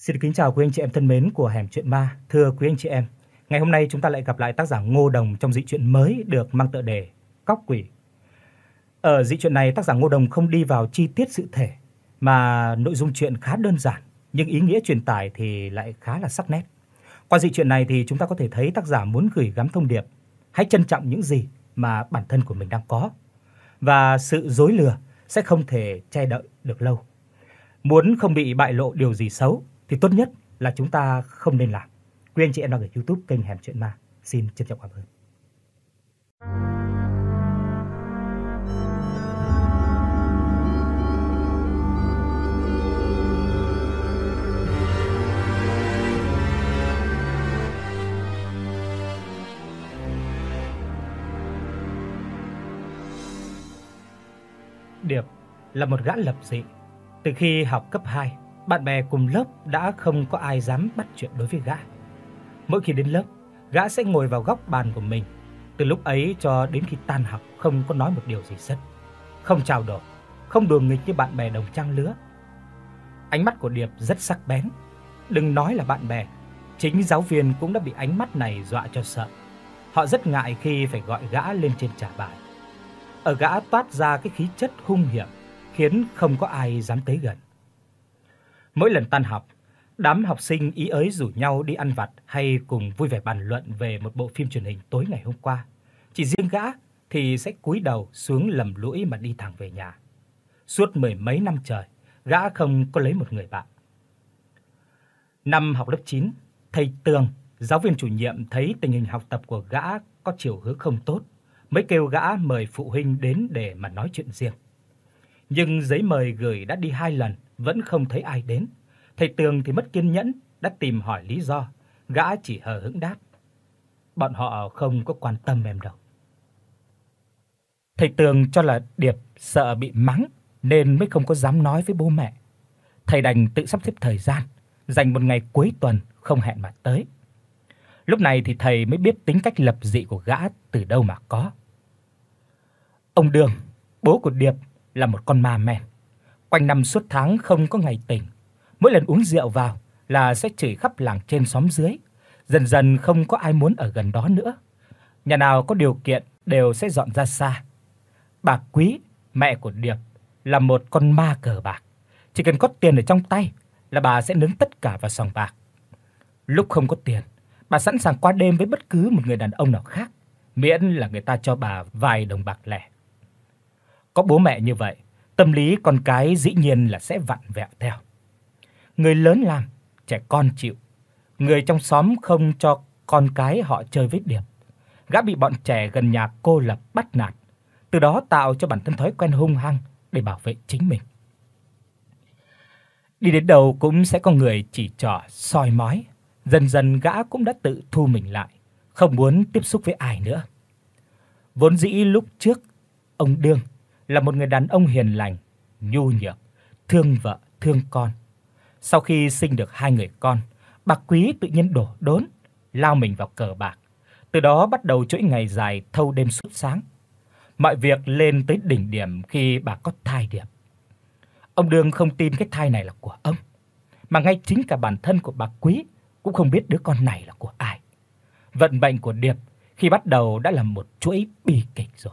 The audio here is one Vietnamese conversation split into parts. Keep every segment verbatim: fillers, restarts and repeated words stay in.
Xin kính chào quý anh chị em thân mến của Hẻm Chuyện Ma. Thưa quý anh chị em, ngày hôm nay chúng ta lại gặp lại tác giả Ngô Đồng trong dị truyện mới được mang tựa đề Cóc Quỷ. Ở dị truyện này, tác giả Ngô Đồng không đi vào chi tiết sự thể mà nội dung truyện khá đơn giản, nhưng ý nghĩa truyền tải thì lại khá là sắc nét. Qua dị truyện này thì chúng ta có thể thấy tác giả muốn gửi gắm thông điệp: hãy trân trọng những gì mà bản thân của mình đang có, và sự dối lừa sẽ không thể che đậy được lâu. Muốn không bị bại lộ điều gì xấu thì tốt nhất là chúng ta không nên làm. Quý anh chị em đang ở YouTube kênh Hẻm Chuyện Ma, xin trân trọng cảm ơn. Điệp là một gã lập dị. Từ khi học cấp hai, bạn bè cùng lớp đã không có ai dám bắt chuyện đối với gã. Mỗi khi đến lớp, gã sẽ ngồi vào góc bàn của mình, từ lúc ấy cho đến khi tan học không có nói một điều gì sất, không chào đổi, không đùa nghịch như bạn bè đồng trang lứa. Ánh mắt của Điệp rất sắc bén, đừng nói là bạn bè, chính giáo viên cũng đã bị ánh mắt này dọa cho sợ. Họ rất ngại khi phải gọi gã lên trên trả bài. Ở gã toát ra cái khí chất hung hiểm, khiến không có ai dám tới gần. Mỗi lần tan học, đám học sinh ý ới rủ nhau đi ăn vặt hay cùng vui vẻ bàn luận về một bộ phim truyền hình tối ngày hôm qua. Chỉ riêng gã thì sẽ cúi đầu xuống lầm lũi mà đi thẳng về nhà. Suốt mười mấy năm trời, gã không có lấy một người bạn. Năm học lớp chín, thầy Tường, giáo viên chủ nhiệm thấy tình hình học tập của gã có chiều hướng không tốt, mới kêu gã mời phụ huynh đến để mà nói chuyện riêng. Nhưng giấy mời gửi đã đi hai lần vẫn không thấy ai đến. Thầy Tường thì mất kiên nhẫn, đã tìm hỏi lý do, gã chỉ hờ hững đáp: bọn họ không có quan tâm em đâu. Thầy Tường cho là Điệp sợ bị mắng nên mới không có dám nói với bố mẹ. Thầy đành tự sắp xếp thời gian, dành một ngày cuối tuần không hẹn mà tới. Lúc này thì thầy mới biết tính cách lập dị của gã từ đâu mà có. Ông Đường, bố của Điệp, là một con ma men, quanh năm suốt tháng không có ngày tỉnh. Mỗi lần uống rượu vào là sẽ chửi khắp làng trên xóm dưới, dần dần không có ai muốn ở gần đó nữa. Nhà nào có điều kiện đều sẽ dọn ra xa. Bà Quý, mẹ của Điệp, là một con ma cờ bạc, chỉ cần có tiền ở trong tay là bà sẽ nướng tất cả vào sòng bạc. Lúc không có tiền, bà sẵn sàng qua đêm với bất cứ một người đàn ông nào khác, miễn là người ta cho bà vài đồng bạc lẻ. Có bố mẹ như vậy, tâm lý con cái dĩ nhiên là sẽ vặn vẹo theo. Người lớn làm, trẻ con chịu. Người trong xóm không cho con cái họ chơi với Điệp. Gã bị bọn trẻ gần nhà cô lập bắt nạt, từ đó tạo cho bản thân thói quen hung hăng để bảo vệ chính mình. Đi đến đâu cũng sẽ có người chỉ trỏ soi mói, dần dần gã cũng đã tự thu mình lại, không muốn tiếp xúc với ai nữa. Vốn dĩ lúc trước, ông Đương là một người đàn ông hiền lành, nhu nhược, thương vợ, thương con. Sau khi sinh được hai người con, bà Quý tự nhiên đổ đốn, lao mình vào cờ bạc. Từ đó bắt đầu chuỗi ngày dài thâu đêm suốt sáng. Mọi việc lên tới đỉnh điểm khi bà có thai Điệp. Ông Đương không tin cái thai này là của ông, mà ngay chính cả bản thân của bà Quý cũng không biết đứa con này là của ai. Vận mệnh của Điệp khi bắt đầu đã là một chuỗi bi kịch rồi.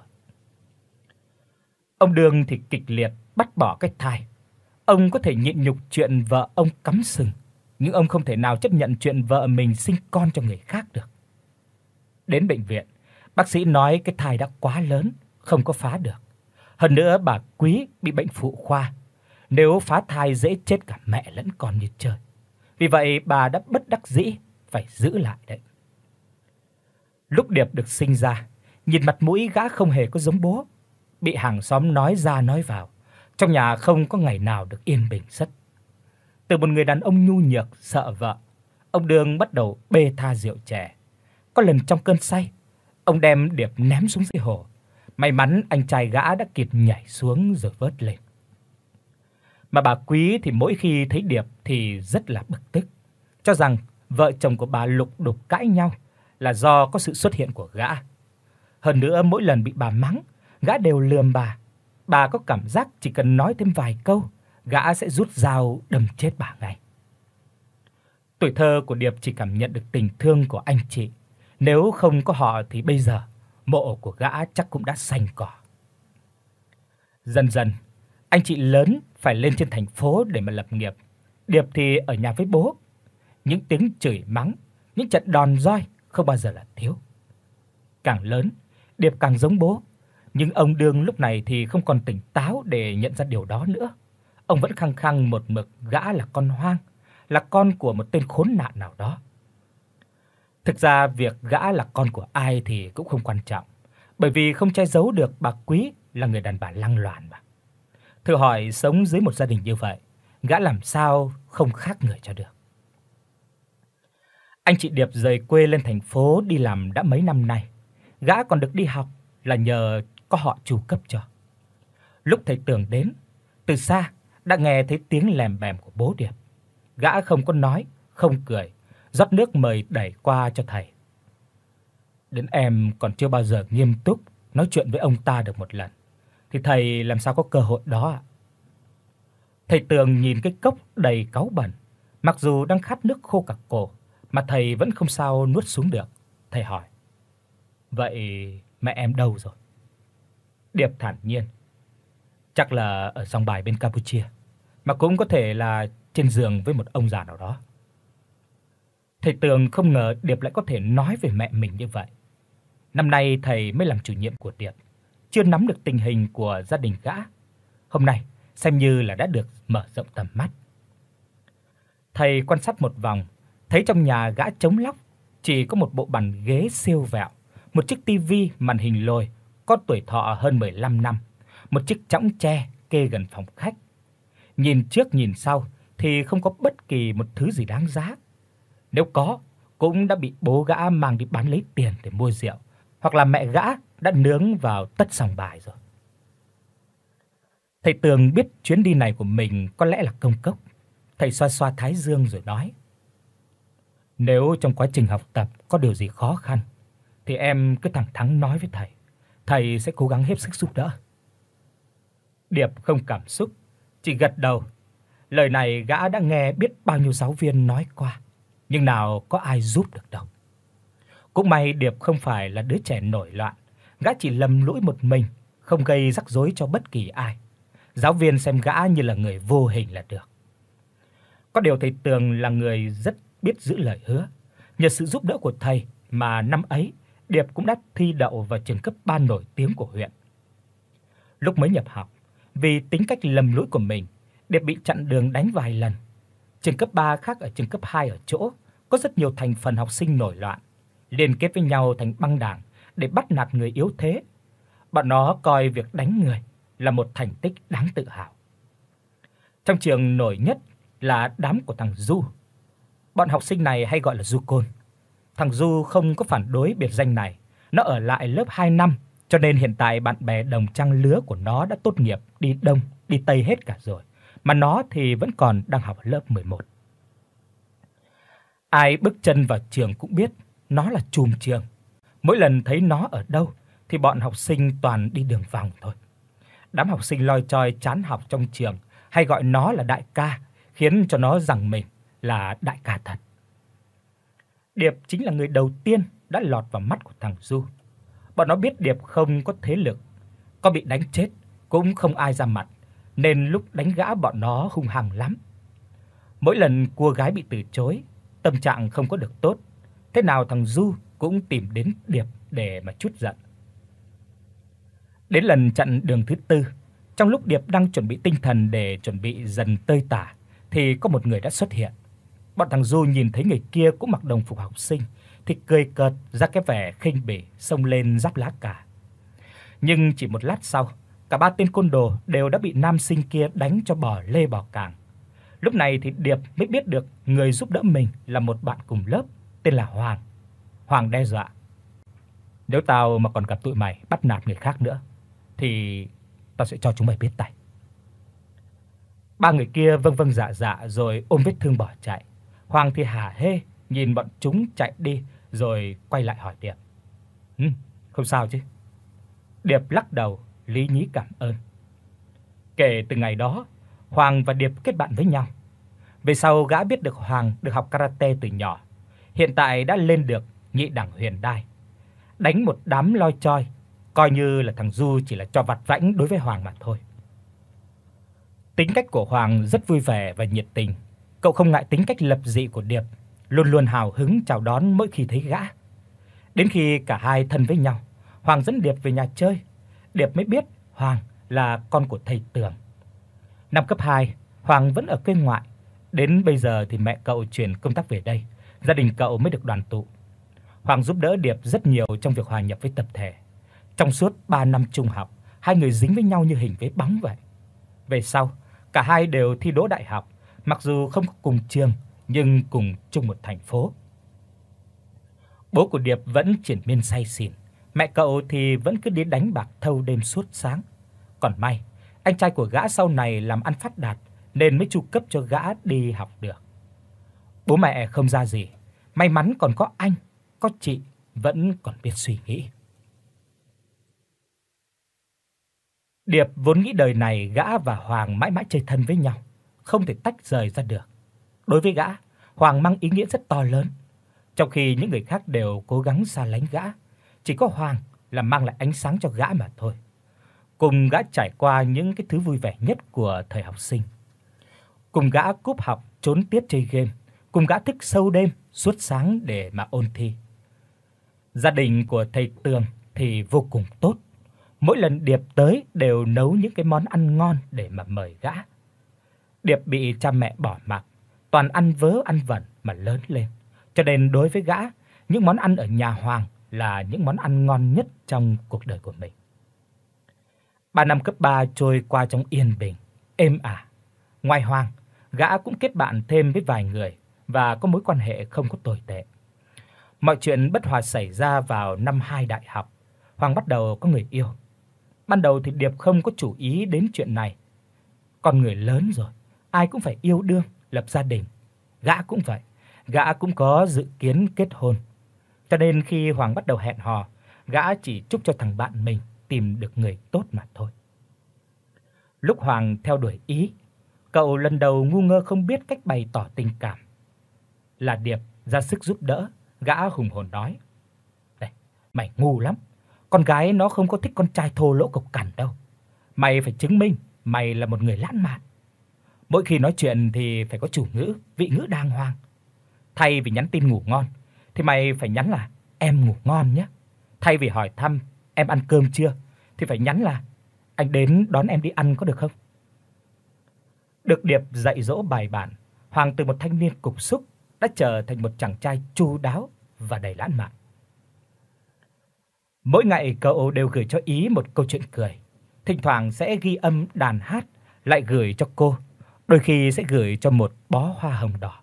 Ông Đường thì kịch liệt bắt bỏ cái thai. Ông có thể nhịn nhục chuyện vợ ông cắm sừng, nhưng ông không thể nào chấp nhận chuyện vợ mình sinh con cho người khác được. Đến bệnh viện, bác sĩ nói cái thai đã quá lớn, không có phá được. Hơn nữa bà Quý bị bệnh phụ khoa, nếu phá thai dễ chết cả mẹ lẫn con như trời. Vì vậy bà đã bất đắc dĩ phải giữ lại đấy. Lúc Điệp được sinh ra, nhìn mặt mũi gã không hề có giống bố, bị hàng xóm nói ra nói vào, trong nhà không có ngày nào được yên bình giấc. Từ một người đàn ông nhu nhược sợ vợ, ông Đường bắt đầu bê tha rượu chè. Có lần trong cơn say, ông đem Điệp ném xuống dưới hồ. May mắn anh trai gã đã kịp nhảy xuống rồi vớt lên. Mà bà Quý thì mỗi khi thấy Điệp thì rất là bực tức, cho rằng vợ chồng của bà lục đục cãi nhau là do có sự xuất hiện của gã. Hơn nữa mỗi lần bị bà mắng, gã đều lườm bà. Bà có cảm giác chỉ cần nói thêm vài câu, gã sẽ rút dao đâm chết bà ngay. Tuổi thơ của Điệp chỉ cảm nhận được tình thương của anh chị, nếu không có họ thì bây giờ mộ của gã chắc cũng đã xanh cỏ. Dần dần, anh chị lớn phải lên trên thành phố để mà lập nghiệp. Điệp thì ở nhà với bố. Những tiếng chửi mắng, những trận đòn roi không bao giờ là thiếu. Càng lớn, Điệp càng giống bố, nhưng ông Đương lúc này thì không còn tỉnh táo để nhận ra điều đó nữa. Ông vẫn khăng khăng một mực gã là con hoang, là con của một tên khốn nạn nào đó. Thực ra việc gã là con của ai thì cũng không quan trọng, bởi vì không che giấu được bà Quý là người đàn bà lăng loàn mà. Thử hỏi sống dưới một gia đình như vậy, gã làm sao không khác người cho được. Anh chị Điệp rời quê lên thành phố đi làm đã mấy năm nay. Gã còn được đi học là nhờ có họ chu cấp cho. Lúc thầy Tường đến, từ xa đã nghe thấy tiếng lèm bèm của bố Điệp. Gã không có nói, không cười, rót nước mời đẩy qua cho thầy. Đến em còn chưa bao giờ nghiêm túc nói chuyện với ông ta được một lần, thì thầy làm sao có cơ hội đó ạ? Thầy Tường nhìn cái cốc đầy cáu bẩn, mặc dù đang khát nước khô cả cổ, mà thầy vẫn không sao nuốt xuống được. Thầy hỏi: "Vậy mẹ em đâu rồi?" Điệp thản nhiên: "Chắc là ở sòng bài bên Campuchia, mà cũng có thể là trên giường với một ông già nào đó." Thầy Tường không ngờ Điệp lại có thể nói về mẹ mình như vậy. Năm nay thầy mới làm chủ nhiệm của Điệp, chưa nắm được tình hình của gia đình gã. Hôm nay xem như là đã được mở rộng tầm mắt. Thầy quan sát một vòng, thấy trong nhà gã trống lóc, chỉ có một bộ bàn ghế siêu vẹo, một chiếc tivi màn hình lồi có tuổi thọ hơn mười lăm năm, một chiếc chõng tre kê gần phòng khách. Nhìn trước nhìn sau thì không có bất kỳ một thứ gì đáng giá. Nếu có, cũng đã bị bố gã mang đi bán lấy tiền để mua rượu, hoặc là mẹ gã đã nướng vào tất sòng bài rồi. Thầy Tường biết chuyến đi này của mình có lẽ là công cốc. Thầy xoa xoa thái dương rồi nói: "Nếu trong quá trình học tập có điều gì khó khăn thì em cứ thẳng thắn nói với thầy, thầy sẽ cố gắng hết sức giúp đỡ." Điệp không cảm xúc, chỉ gật đầu. Lời này gã đã nghe biết bao nhiêu giáo viên nói qua, nhưng nào có ai giúp được đâu. Cũng may Điệp không phải là đứa trẻ nổi loạn, gã chỉ lầm lũi một mình, không gây rắc rối cho bất kỳ ai. Giáo viên xem gã như là người vô hình là được. Có điều thầy Tường là người rất biết giữ lời hứa. Nhờ sự giúp đỡ của thầy mà năm ấy Điệp cũng đã thi đậu vào trường cấp ba nổi tiếng của huyện. Lúc mới nhập học, vì tính cách lầm lũi của mình, Điệp bị chặn đường đánh vài lần. Trường cấp ba khác ở trường cấp hai ở chỗ có rất nhiều thành phần học sinh nổi loạn, liên kết với nhau thành băng đảng để bắt nạt người yếu thế. Bọn nó coi việc đánh người là một thành tích đáng tự hào. Trong trường nổi nhất là đám của thằng Du. Bọn học sinh này hay gọi là Du Côn. Thằng Du không có phản đối biệt danh này, nó ở lại lớp hai năm, cho nên hiện tại bạn bè đồng trang lứa của nó đã tốt nghiệp đi đông, đi tây hết cả rồi, mà nó thì vẫn còn đang học ở lớp mười một. Ai bước chân vào trường cũng biết nó là trùm trường. Mỗi lần thấy nó ở đâu thì bọn học sinh toàn đi đường vòng thôi. Đám học sinh loi choi chán học trong trường hay gọi nó là đại ca, khiến cho nó rằng mình là đại ca thật. Điệp chính là người đầu tiên đã lọt vào mắt của thằng Du. Bọn nó biết Điệp không có thế lực, có bị đánh chết cũng không ai ra mặt, nên lúc đánh gã bọn nó hung hăng lắm. Mỗi lần cua gái bị từ chối, tâm trạng không có được tốt, thế nào thằng Du cũng tìm đến Điệp để mà trút giận. Đến lần chặn đường thứ tư, trong lúc Điệp đang chuẩn bị tinh thần để chuẩn bị dần tơi tả thì có một người đã xuất hiện. Bọn thằng Du nhìn thấy người kia cũng mặc đồng phục học sinh thì cười cợt ra cái vẻ khinh bỉ, xông lên giáp lá cà. Nhưng chỉ một lát sau, cả ba tên côn đồ đều đã bị nam sinh kia đánh cho bò lê bò càng. Lúc này thì Điệp mới biết được người giúp đỡ mình là một bạn cùng lớp tên là Hoàng. Hoàng đe dọa: "Nếu tao mà còn gặp tụi mày bắt nạt người khác nữa thì tao sẽ cho chúng mày biết tay." Ba người kia vâng vâng dạ dạ rồi ôm vết thương bỏ chạy. Hoàng thì hả hê nhìn bọn chúng chạy đi rồi quay lại hỏi Điệp: "Hừ, không sao chứ?" Điệp lắc đầu, lý nhí cảm ơn. Kể từ ngày đó, Hoàng và Điệp kết bạn với nhau. Về sau gã biết được Hoàng được học karate từ nhỏ, hiện tại đã lên được nhị đẳng huyền đai. Đánh một đám loi choi, coi như là thằng Du chỉ là trò vặt vãnh đối với Hoàng mà thôi. Tính cách của Hoàng rất vui vẻ và nhiệt tình. Cậu không ngại tính cách lập dị của Điệp, luôn luôn hào hứng chào đón mỗi khi thấy gã. Đến khi cả hai thân với nhau, Hoàng dẫn Điệp về nhà chơi, Điệp mới biết Hoàng là con của thầy Tường. Năm cấp hai, Hoàng vẫn ở quê ngoại, đến bây giờ thì mẹ cậu chuyển công tác về đây, gia đình cậu mới được đoàn tụ. Hoàng giúp đỡ Điệp rất nhiều trong việc hòa nhập với tập thể. Trong suốt ba năm trung học, hai người dính với nhau như hình với bóng vậy. Về sau, cả hai đều thi đỗ đại học, mặc dù không có cùng trường nhưng cùng chung một thành phố. Bố của Điệp vẫn triền miên say xỉn, mẹ cậu thì vẫn cứ đi đánh bạc thâu đêm suốt sáng. Còn may, anh trai của gã sau này làm ăn phát đạt nên mới chu cấp cho gã đi học được. Bố mẹ không ra gì, may mắn còn có anh, có chị vẫn còn biết suy nghĩ. Điệp vốn nghĩ đời này gã và Hoàng mãi mãi chơi thân với nhau, không thể tách rời ra được. Đối với gã, Hoàng mang ý nghĩa rất to lớn. Trong khi những người khác đều cố gắng xa lánh gã, chỉ có Hoàng là mang lại ánh sáng cho gã mà thôi. Cùng gã trải qua những cái thứ vui vẻ nhất của thời học sinh. Cùng gã cúp học trốn tiết chơi game, cùng gã thức sâu đêm suốt sáng để mà ôn thi. Gia đình của thầy Tường thì vô cùng tốt. Mỗi lần Điệp tới đều nấu những cái món ăn ngon để mà mời gã. Điệp bị cha mẹ bỏ mặc, toàn ăn vớ ăn vẩn mà lớn lên. Cho nên đối với gã, những món ăn ở nhà Hoàng là những món ăn ngon nhất trong cuộc đời của mình. Ba năm cấp ba trôi qua trong yên bình, êm ả. Ngoài Hoàng, gã cũng kết bạn thêm với vài người và có mối quan hệ không có tồi tệ. Mọi chuyện bất hòa xảy ra vào năm hai đại học. Hoàng bắt đầu có người yêu. Ban đầu thì Điệp không có chú ý đến chuyện này. Con người lớn rồi, ai cũng phải yêu đương, lập gia đình. Gã cũng vậy, gã cũng có dự kiến kết hôn. Cho nên khi Hoàng bắt đầu hẹn hò, gã chỉ chúc cho thằng bạn mình tìm được người tốt mà thôi. Lúc Hoàng theo đuổi Ý, cậu lần đầu ngu ngơ không biết cách bày tỏ tình cảm. Là Điệp ra sức giúp đỡ, gã hùng hồn nói: "Này, mày ngu lắm. Con gái nó không có thích con trai thô lỗ cộc cằn đâu. Mày phải chứng minh mày là một người lãng mạn. Mỗi khi nói chuyện thì phải có chủ ngữ, vị ngữ đàng hoàng. Thay vì nhắn tin ngủ ngon thì mày phải nhắn là em ngủ ngon nhé. Thay vì hỏi thăm em ăn cơm chưa thì phải nhắn là anh đến đón em đi ăn có được không?" Được Điệp dạy dỗ bài bản, Hoàng từ một thanh niên cục súc đã trở thành một chàng trai chu đáo và đầy lãng mạn. Mỗi ngày cậu đều gửi cho Ý một câu chuyện cười, thỉnh thoảng sẽ ghi âm đàn hát lại gửi cho cô, đôi khi sẽ gửi cho một bó hoa hồng đỏ.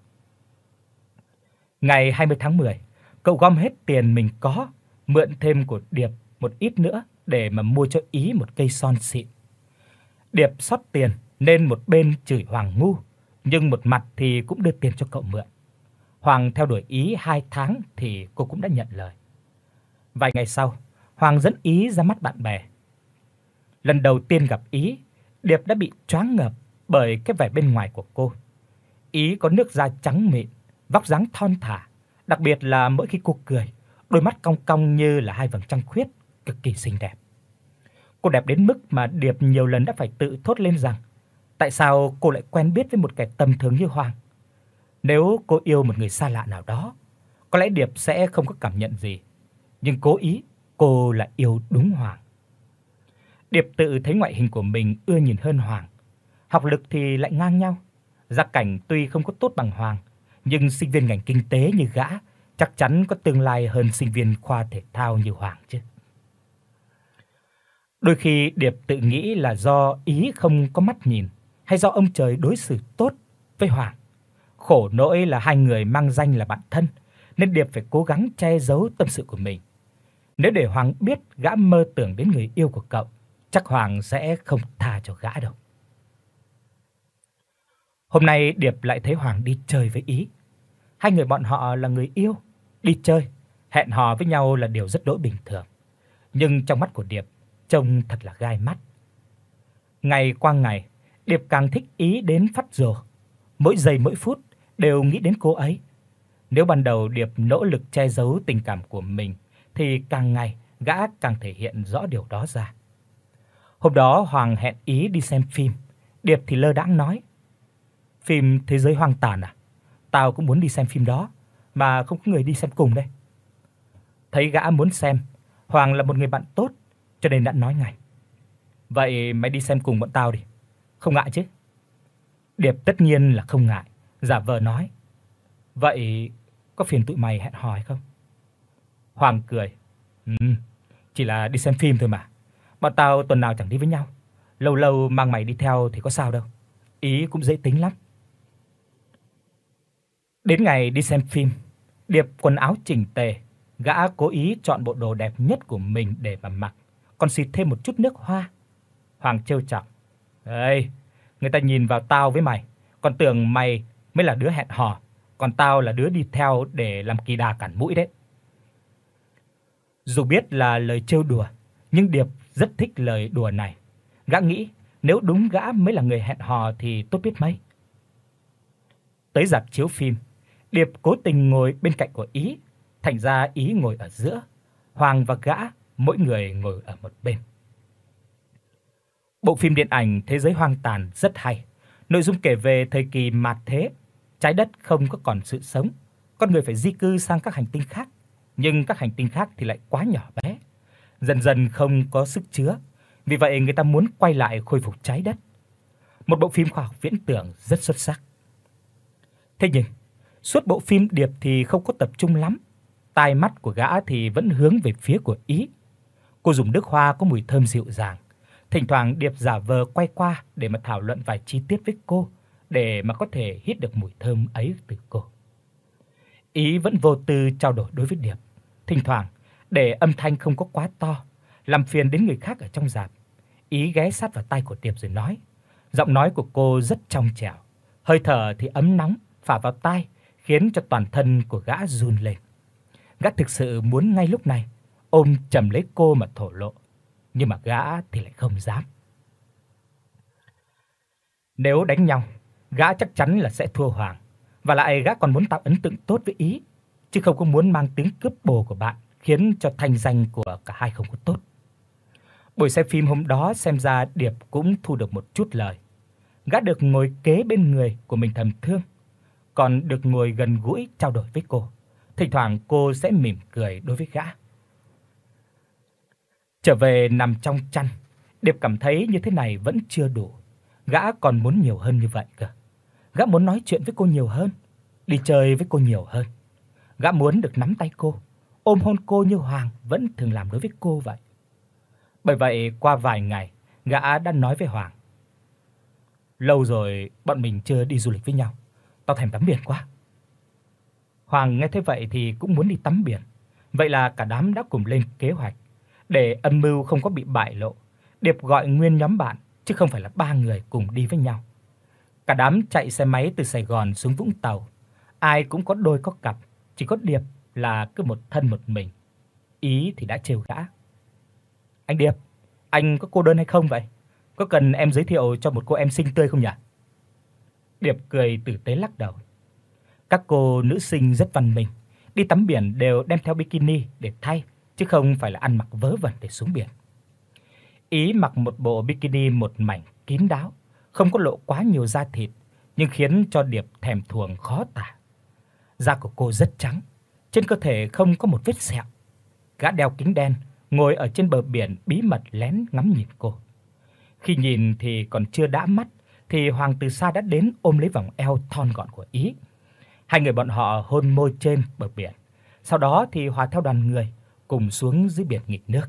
Ngày hai mươi tháng mười, cậu gom hết tiền mình có, mượn thêm của Điệp một ít nữa để mà mua cho Ý một cây son xịn. Điệp xót tiền nên một bên chửi Hoàng ngu, nhưng một mặt thì cũng đưa tiền cho cậu mượn. Hoàng theo đuổi Ý hai tháng thì cô cũng đã nhận lời. Vài ngày sau, Hoàng dẫn Ý ra mắt bạn bè. Lần đầu tiên gặp Ý, Điệp đã bị choáng ngợp bởi cái vẻ bên ngoài của cô. Ý có nước da trắng mịn, vóc dáng thon thả, đặc biệt là mỗi khi cô cười, đôi mắt cong cong như là hai vầng trăng khuyết, cực kỳ xinh đẹp. Cô đẹp đến mức mà Điệp nhiều lần đã phải tự thốt lên rằng tại sao cô lại quen biết với một kẻ tầm thường như Hoàng. Nếu cô yêu một người xa lạ nào đó, có lẽ Điệp sẽ không có cảm nhận gì, nhưng cố ý cô lại yêu đúng Hoàng. Điệp tự thấy ngoại hình của mình ưa nhìn hơn Hoàng, học lực thì lại ngang nhau. Gia cảnh tuy không có tốt bằng Hoàng, nhưng sinh viên ngành kinh tế như gã chắc chắn có tương lai hơn sinh viên khoa thể thao như Hoàng chứ. Đôi khi Điệp tự nghĩ là do Ý không có mắt nhìn, hay do ông trời đối xử tốt với Hoàng. Khổ nỗi là hai người mang danh là bạn thân, nên Điệp phải cố gắng che giấu tâm sự của mình. Nếu để Hoàng biết gã mơ tưởng đến người yêu của cậu, chắc Hoàng sẽ không tha cho gã đâu. Hôm nay Điệp lại thấy Hoàng đi chơi với Ý. Hai người bọn họ là người yêu, đi chơi, hẹn hò với nhau là điều rất đỗi bình thường. Nhưng trong mắt của Điệp, trông thật là gai mắt. Ngày qua ngày, Điệp càng thích Ý đến phát rồ. mỗi giây mỗi phút đều nghĩ đến cô ấy. Nếu ban đầu Điệp nỗ lực che giấu tình cảm của mình thì càng ngày gã càng thể hiện rõ điều đó ra. Hôm đó Hoàng hẹn Ý đi xem phim, Điệp thì lơ đãng nói: "Phim Thế giới hoang tàn à? Tao cũng muốn đi xem phim đó, mà không có người đi xem cùng đây." Thấy gã muốn xem, Hoàng là một người bạn tốt cho nên đã nói ngay: "Vậy mày đi xem cùng bọn tao đi, không ngại chứ?" Điệp tất nhiên là không ngại, giả vờ nói: "Vậy có phiền tụi mày hẹn hò hay không?" Hoàng cười: "Ừm, chỉ là đi xem phim thôi mà. Bọn tao tuần nào chẳng đi với nhau, lâu lâu mang mày đi theo thì có sao đâu. Ý cũng dễ tính lắm." Đến ngày đi xem phim, Điệp quần áo chỉnh tề, gã cố ý chọn bộ đồ đẹp nhất của mình để mà mặc, còn xịt thêm một chút nước hoa. Hoàng trêu chọc: "Ê, người ta nhìn vào tao với mày, còn tưởng mày mới là đứa hẹn hò, còn tao là đứa đi theo để làm kỳ đà cản mũi đấy." Dù biết là lời trêu đùa, nhưng Điệp rất thích lời đùa này. Gã nghĩ nếu đúng gã mới là người hẹn hò thì tốt biết mấy. Tới rạp chiếu phim, Điệp cố tình ngồi bên cạnh của Ý, thành ra Ý ngồi ở giữa, Hoàng và gã mỗi người ngồi ở một bên. Bộ phim điện ảnh Thế giới hoang tàn rất hay. Nội dung kể về thời kỳ mạt thế, trái đất không có còn sự sống, con người phải di cư sang các hành tinh khác, nhưng các hành tinh khác thì lại quá nhỏ bé, dần dần không có sức chứa, vì vậy người ta muốn quay lại khôi phục trái đất. Một bộ phim khoa học viễn tưởng rất xuất sắc. Thế nhưng, suốt bộ phim Điệp thì không có tập trung lắm, tai mắt của gã thì vẫn hướng về phía của Ý. Cô dùng nước hoa có mùi thơm dịu dàng, thỉnh thoảng Điệp giả vờ quay qua để mà thảo luận vài chi tiết với cô, để mà có thể hít được mùi thơm ấy từ cô. Ý vẫn vô tư trao đổi đối với Điệp, thỉnh thoảng để âm thanh không có quá to, làm phiền đến người khác ở trong rạp. Ý ghé sát vào tai của Điệp rồi nói, giọng nói của cô rất trong trẻo, hơi thở thì ấm nóng phả vào tai, khiến cho toàn thân của gã run lên. Gã thực sự muốn ngay lúc này ôm chầm lấy cô mà thổ lộ, nhưng mà gã thì lại không dám. Nếu đánh nhau, gã chắc chắn là sẽ thua Hoàng, và lại gã còn muốn tạo ấn tượng tốt với Ý, chứ không có muốn mang tiếng cướp bồ của bạn, khiến cho thanh danh của cả hai không có tốt. Buổi xem phim hôm đó xem ra Điệp cũng thu được một chút lời. Gã được ngồi kế bên người của mình thầm thương, còn được ngồi gần gũi trao đổi với cô. Thỉnh thoảng cô sẽ mỉm cười đối với gã. Trở về nằm trong chăn, Điệp cảm thấy như thế này vẫn chưa đủ. Gã còn muốn nhiều hơn như vậy cơ. Gã muốn nói chuyện với cô nhiều hơn, đi chơi với cô nhiều hơn. Gã muốn được nắm tay cô, ôm hôn cô như Hoàng vẫn thường làm đối với cô vậy. Bởi vậy qua vài ngày, gã đã nói với Hoàng, lâu rồi bọn mình chưa đi du lịch với nhau, tao thèm tắm biển quá. Hoàng nghe thế vậy thì cũng muốn đi tắm biển. Vậy là cả đám đã cùng lên kế hoạch. Để âm mưu không có bị bại lộ, Điệp gọi nguyên nhóm bạn, chứ không phải là ba người cùng đi với nhau. Cả đám chạy xe máy từ Sài Gòn xuống Vũng Tàu. Ai cũng có đôi có cặp, chỉ có Điệp là cứ một thân một mình. Ý thì đã trêu gã, anh Điệp, anh có cô đơn hay không vậy? Có cần em giới thiệu cho một cô em xinh tươi không nhỉ? Điệp cười tử tế lắc đầu. Các cô nữ sinh rất văn minh, đi tắm biển đều đem theo bikini để thay, chứ không phải là ăn mặc vớ vẩn để xuống biển. Ý mặc một bộ bikini một mảnh kín đáo, không có lộ quá nhiều da thịt, nhưng khiến cho Điệp thèm thuồng khó tả. Da của cô rất trắng, trên cơ thể không có một vết sẹo. Gã đeo kính đen, ngồi ở trên bờ biển bí mật lén ngắm nhìn cô. Khi nhìn thì còn chưa đã mắt thì Hoàng từ xa đã đến ôm lấy vòng eo thon gọn của Ý. Hai người bọn họ hôn môi trên bờ biển, sau đó thì hòa theo đoàn người cùng xuống dưới biển nghịch nước.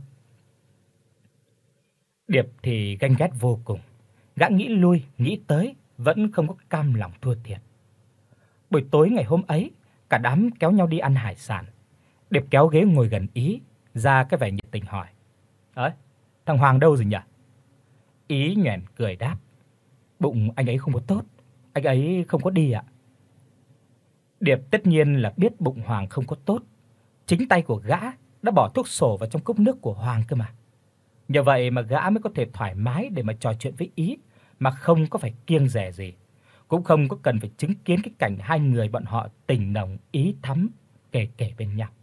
Điệp thì ganh ghét vô cùng, gã nghĩ lui nghĩ tới vẫn không có cam lòng thua thiệt. Buổi tối ngày hôm ấy, cả đám kéo nhau đi ăn hải sản. Điệp kéo ghế ngồi gần Ý, ra cái vẻ nhiệt tình hỏi, "Ấy, thằng Hoàng đâu rồi nhỉ?" Ý nhoẻn cười đáp, "Bụng anh ấy không có tốt, anh ấy không có đi ạ." Điệp tất nhiên là biết bụng Hoàng không có tốt, chính tay của gã đã bỏ thuốc sổ vào trong cốc nước của Hoàng cơ mà. Nhờ vậy mà gã mới có thể thoải mái để mà trò chuyện với Ý mà không có phải kiêng dè gì. cũng không có cần phải chứng kiến cái cảnh hai người bọn họ tình nồng ý thắm kề kề bên nhau.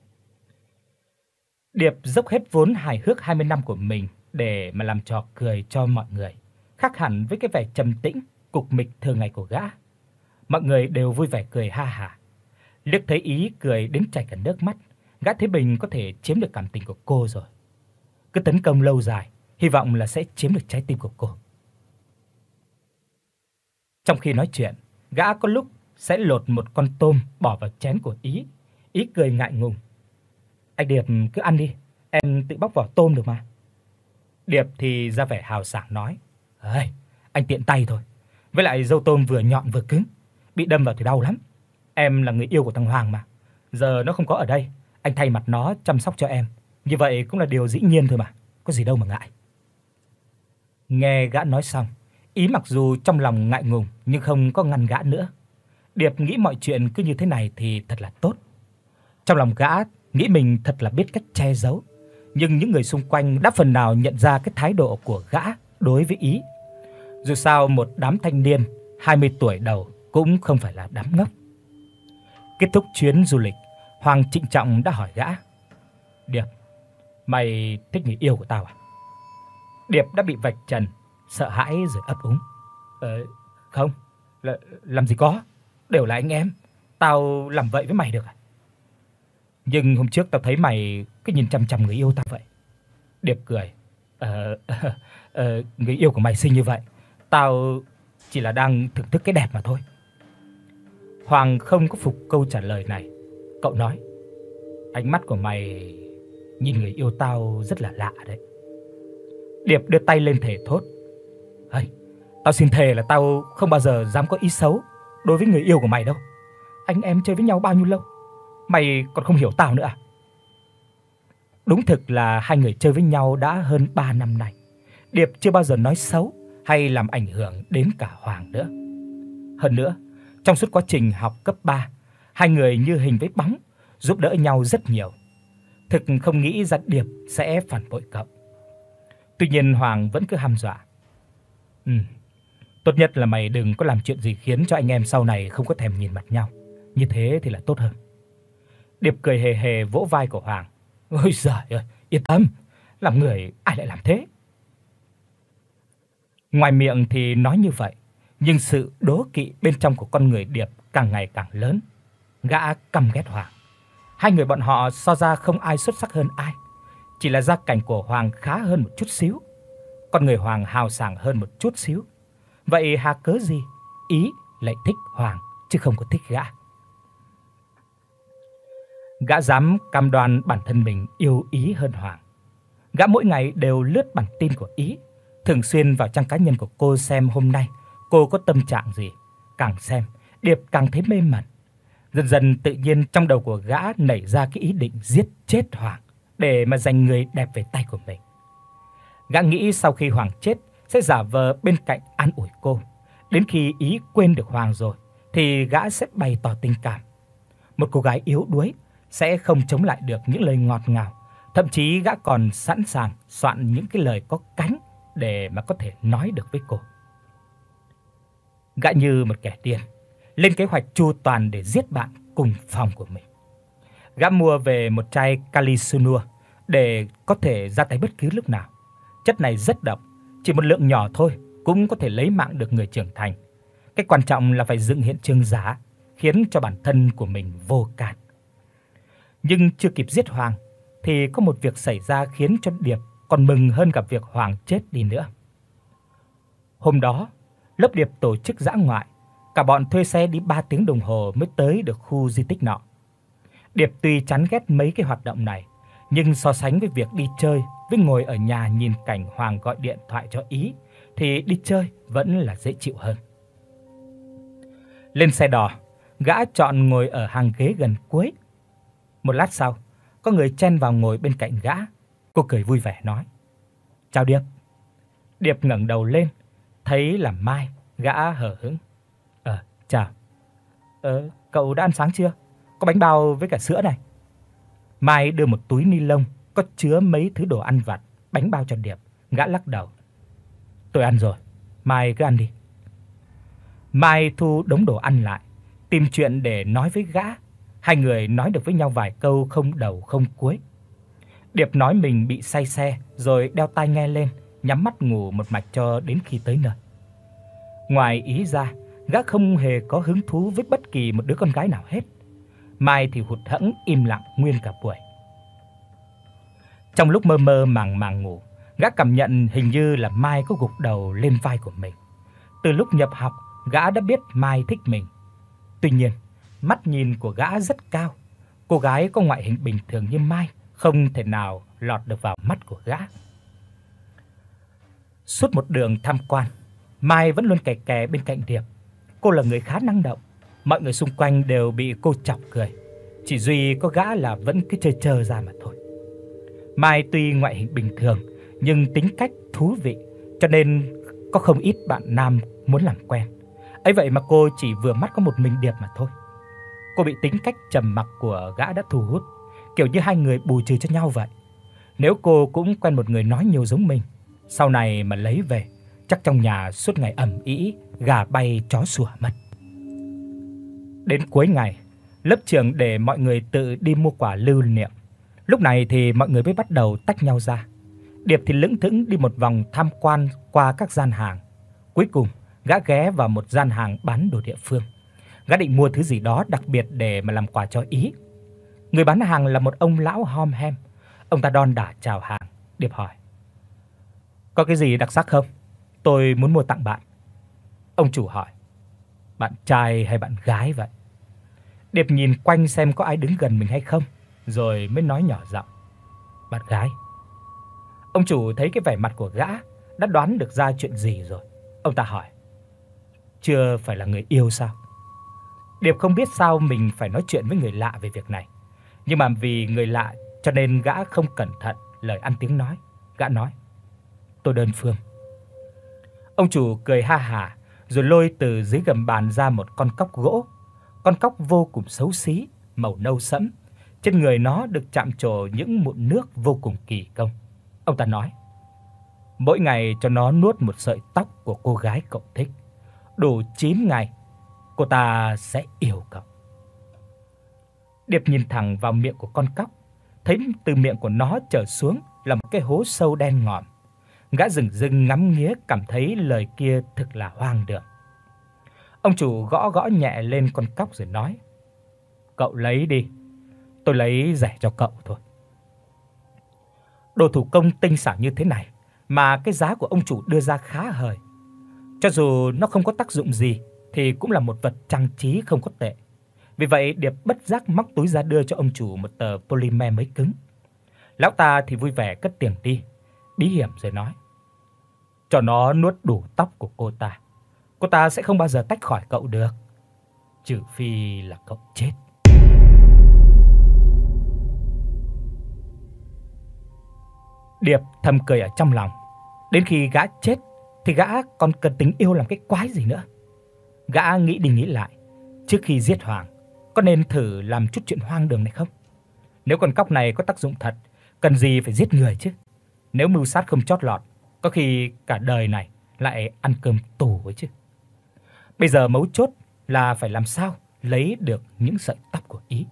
Điệp dốc hết vốn hài hước hai mươi năm của mình để mà làm trò cười cho mọi người, khác hẳn với cái vẻ trầm tĩnh, cục mịch thường ngày của gã. Mọi người đều vui vẻ cười ha hả. Liếc thấy Ý cười đến chảy cả nước mắt, gã thấy mình có thể chiếm được cảm tình của cô rồi. Cứ tấn công lâu dài, hy vọng là sẽ chiếm được trái tim của cô. Trong khi nói chuyện, gã có lúc sẽ lột một con tôm bỏ vào chén của Ý. Ý cười ngại ngùng. "Anh Điệp cứ ăn đi, em tự bóc vỏ tôm được mà." Điệp thì ra vẻ hào sảng nói: "Ơi, anh tiện tay thôi. Với lại râu tôm vừa nhọn vừa cứng, bị đâm vào thì đau lắm. Em là người yêu của thằng Hoàng mà. Giờ nó không có ở đây, anh thay mặt nó chăm sóc cho em. Như vậy cũng là điều dĩ nhiên thôi mà, có gì đâu mà ngại." Nghe gã nói xong, Ý mặc dù trong lòng ngại ngùng nhưng không có ngăn gã nữa. Điệp nghĩ mọi chuyện cứ như thế này thì thật là tốt. Trong lòng gã nghĩ mình thật là biết cách che giấu, nhưng những người xung quanh đã phần nào nhận ra cái thái độ của gã đối với Ý. Dù sao một đám thanh niên hai mươi tuổi đầu cũng không phải là đám ngốc. Kết thúc chuyến du lịch, Hoàng trịnh trọng đã hỏi gã: "Điệp, mày thích người yêu của tao à?" Điệp đã bị vạch trần, sợ hãi rồi ấp úng: "Ờ, không, là, làm gì có, đều là anh em, tao làm vậy với mày được à?" "Nhưng hôm trước tao thấy mày cứ nhìn chằm chằm người yêu tao vậy." Điệp cười: "Ờ, ờ, người yêu của mày xinh như vậy, tao chỉ là đang thưởng thức cái đẹp mà thôi." Hoàng không có phục câu trả lời này. Cậu nói: "Ánh mắt của mày nhìn người yêu tao rất là lạ đấy." Điệp đưa tay lên thề thốt: "Hây, tao xin thề là tao không bao giờ dám có ý xấu đối với người yêu của mày đâu. Anh em chơi với nhau bao nhiêu lâu, mày còn không hiểu tao nữa à?" Đúng thực là hai người chơi với nhau đã hơn ba năm nay. Điệp chưa bao giờ nói xấu hay làm ảnh hưởng đến cả Hoàng nữa. Hơn nữa, trong suốt quá trình học cấp ba, hai người như hình với bóng, giúp đỡ nhau rất nhiều. Thực không nghĩ ra Điệp sẽ phản bội cậu. Tuy nhiên Hoàng vẫn cứ hăm dọa: "Ừ, tốt nhất là mày đừng có làm chuyện gì khiến cho anh em sau này không có thèm nhìn mặt nhau. Như thế thì là tốt hơn." Điệp cười hề hề vỗ vai của Hoàng: "Ôi giời ơi, yên tâm, làm người ai lại làm thế." Ngoài miệng thì nói như vậy, nhưng sự đố kỵ bên trong của con người Điệp càng ngày càng lớn. Gã căm ghét Hoàng. Hai người bọn họ so ra không ai xuất sắc hơn ai, chỉ là gia cảnh của Hoàng khá hơn một chút xíu, con người Hoàng hào sảng hơn một chút xíu. Vậy hà cớ gì Ý lại thích Hoàng chứ không có thích gã? Gã dám cam đoan bản thân mình yêu Ý hơn Hoàng. Gã mỗi ngày đều lướt bản tin của Ý, thường xuyên vào trang cá nhân của cô xem hôm nay cô có tâm trạng gì. Càng xem, Điệp càng thấy mê mẩn. Dần dần tự nhiên trong đầu của gã nảy ra cái ý định giết chết Hoàng để mà giành người đẹp về tay của mình. Gã nghĩ sau khi Hoàng chết sẽ giả vờ bên cạnh an ủi cô, đến khi Ý quên được Hoàng rồi thì gã sẽ bày tỏ tình cảm. Một cô gái yếu đuối sẽ không chống lại được những lời ngọt ngào, thậm chí gã còn sẵn sàng soạn những cái lời có cánh để mà có thể nói được với cô. Gã như một kẻ điên, lên kế hoạch chu toàn để giết bạn cùng phòng của mình. Gã mua về một chai kali sunua để có thể ra tay bất cứ lúc nào. Chất này rất độc, chỉ một lượng nhỏ thôi cũng có thể lấy mạng được người trưởng thành. Cái quan trọng là phải dựng hiện trường giả, khiến cho bản thân của mình vô can. Nhưng chưa kịp giết Hoàng thì có một việc xảy ra khiến cho Điệp còn mừng hơn cả việc Hoàng chết đi nữa. Hôm đó, lớp Điệp tổ chức dã ngoại, cả bọn thuê xe đi ba tiếng đồng hồ mới tới được khu di tích nọ. Điệp tuy chán ghét mấy cái hoạt động này, nhưng so sánh với việc đi chơi với ngồi ở nhà nhìn cảnh Hoàng gọi điện thoại cho Ý thì đi chơi vẫn là dễ chịu hơn. Lên xe đò, gã chọn ngồi ở hàng ghế gần cuối. Một lát sau, có người chen vào ngồi bên cạnh gã. Cô cười vui vẻ nói: "Chào Điệp." Điệp ngẩng đầu lên, thấy là Mai, gã hờ hững: "Ờ, chào. Ờ, cậu đã ăn sáng chưa? Có bánh bao với cả sữa này." Mai đưa một túi ni lông có chứa mấy thứ đồ ăn vặt, bánh bao cho Điệp. Gã lắc đầu: "Tôi ăn rồi, Mai cứ ăn đi." Mai thu đống đồ ăn lại, tìm chuyện để nói với gã. Hai người nói được với nhau vài câu không đầu không cuối. Điệp nói mình bị say xe rồi đeo tai nghe lên, nhắm mắt ngủ một mạch cho đến khi tới nơi. Ngoài ý ra, gã không hề có hứng thú với bất kỳ một đứa con gái nào hết. Mai thì hụt hẫng im lặng nguyên cả buổi. Trong lúc mơ mơ màng màng ngủ, gã cảm nhận hình như là Mai có gục đầu lên vai của mình. Từ lúc nhập học, gã đã biết Mai thích mình. Tuy nhiên, mắt nhìn của gã rất cao. Cô gái có ngoại hình bình thường như Mai không thể nào lọt được vào mắt của gã. Suốt một đường tham quan, Mai vẫn luôn kè kè bên cạnh Điệp. Cô là người khá năng động, mọi người xung quanh đều bị cô chọc cười. Chỉ duy có gã là vẫn cứ chơi chơi ra mà thôi. Mai tuy ngoại hình bình thường nhưng tính cách thú vị, cho nên có không ít bạn nam muốn làm quen. Ấy vậy mà cô chỉ vừa mắt có một mình Điệp mà thôi. Cô bị tính cách trầm mặc của gã đã thu hút, kiểu như hai người bù trừ cho nhau vậy. Nếu cô cũng quen một người nói nhiều giống mình, sau này mà lấy về, chắc trong nhà suốt ngày ầm ĩ, gà bay chó sủa mất. Đến cuối ngày, lớp trưởng để mọi người tự đi mua quà lưu niệm. Lúc này thì mọi người mới bắt đầu tách nhau ra. Điệp thì lững thững đi một vòng tham quan qua các gian hàng. Cuối cùng, gã ghé vào một gian hàng bán đồ địa phương. Gã định mua thứ gì đó đặc biệt để mà làm quà cho Ý. Người bán hàng là một ông lão hom hem. Ông ta đon đả chào hàng. Điệp hỏi: "Có cái gì đặc sắc không? Tôi muốn mua tặng bạn." Ông chủ hỏi: "Bạn trai hay bạn gái vậy?" Điệp nhìn quanh xem có ai đứng gần mình hay không, rồi mới nói nhỏ giọng: "Bạn gái." Ông chủ thấy cái vẻ mặt của gã đã đoán được ra chuyện gì rồi. Ông ta hỏi: "Chưa phải là người yêu sao?" Điệp không biết sao mình phải nói chuyện với người lạ về việc này, nhưng mà vì người lạ cho nên gã không cẩn thận lời ăn tiếng nói. Gã nói: "Tôi đơn phương." Ông chủ cười ha hả rồi lôi từ dưới gầm bàn ra một con cóc gỗ. Con cóc vô cùng xấu xí, màu nâu sẫm, trên người nó được chạm trổ những mụn nước vô cùng kỳ công. Ông ta nói: "Mỗi ngày cho nó nuốt một sợi tóc của cô gái cậu thích, đủ chín ngày cô ta sẽ yêu cậu." Điệp nhìn thẳng vào miệng của con cóc, thấy từ miệng của nó trở xuống là một cái hố sâu đen ngòm. Gã dửng dưng ngắm nghía cảm thấy lời kia thực là hoang đường. Ông chủ gõ gõ nhẹ lên con cóc rồi nói: "Cậu lấy đi, tôi lấy rẻ cho cậu thôi." Đồ thủ công tinh xảo như thế này mà cái giá của ông chủ đưa ra khá hời. Cho dù nó không có tác dụng gì thì cũng là một vật trang trí không có tệ. Vì vậy Điệp bất giác móc túi ra đưa cho ông chủ một tờ polymer mới cứng. Lão ta thì vui vẻ cất tiền đi, bí hiểm rồi nói: "Cho nó nuốt đủ tóc của cô ta, cô ta sẽ không bao giờ tách khỏi cậu được, trừ phi là cậu chết." Điệp thầm cười ở trong lòng. Đến khi gã chết thì gã còn cần tình yêu làm cái quái gì nữa. Gã nghĩ đi nghĩ lại, trước khi giết Hoàng, có nên thử làm chút chuyện hoang đường này không? Nếu con cóc này có tác dụng thật, cần gì phải giết người chứ? Nếu mưu sát không chót lọt, có khi cả đời này lại ăn cơm tù ấy chứ. Bây giờ mấu chốt là phải làm sao lấy được những sợi tóc của Ý.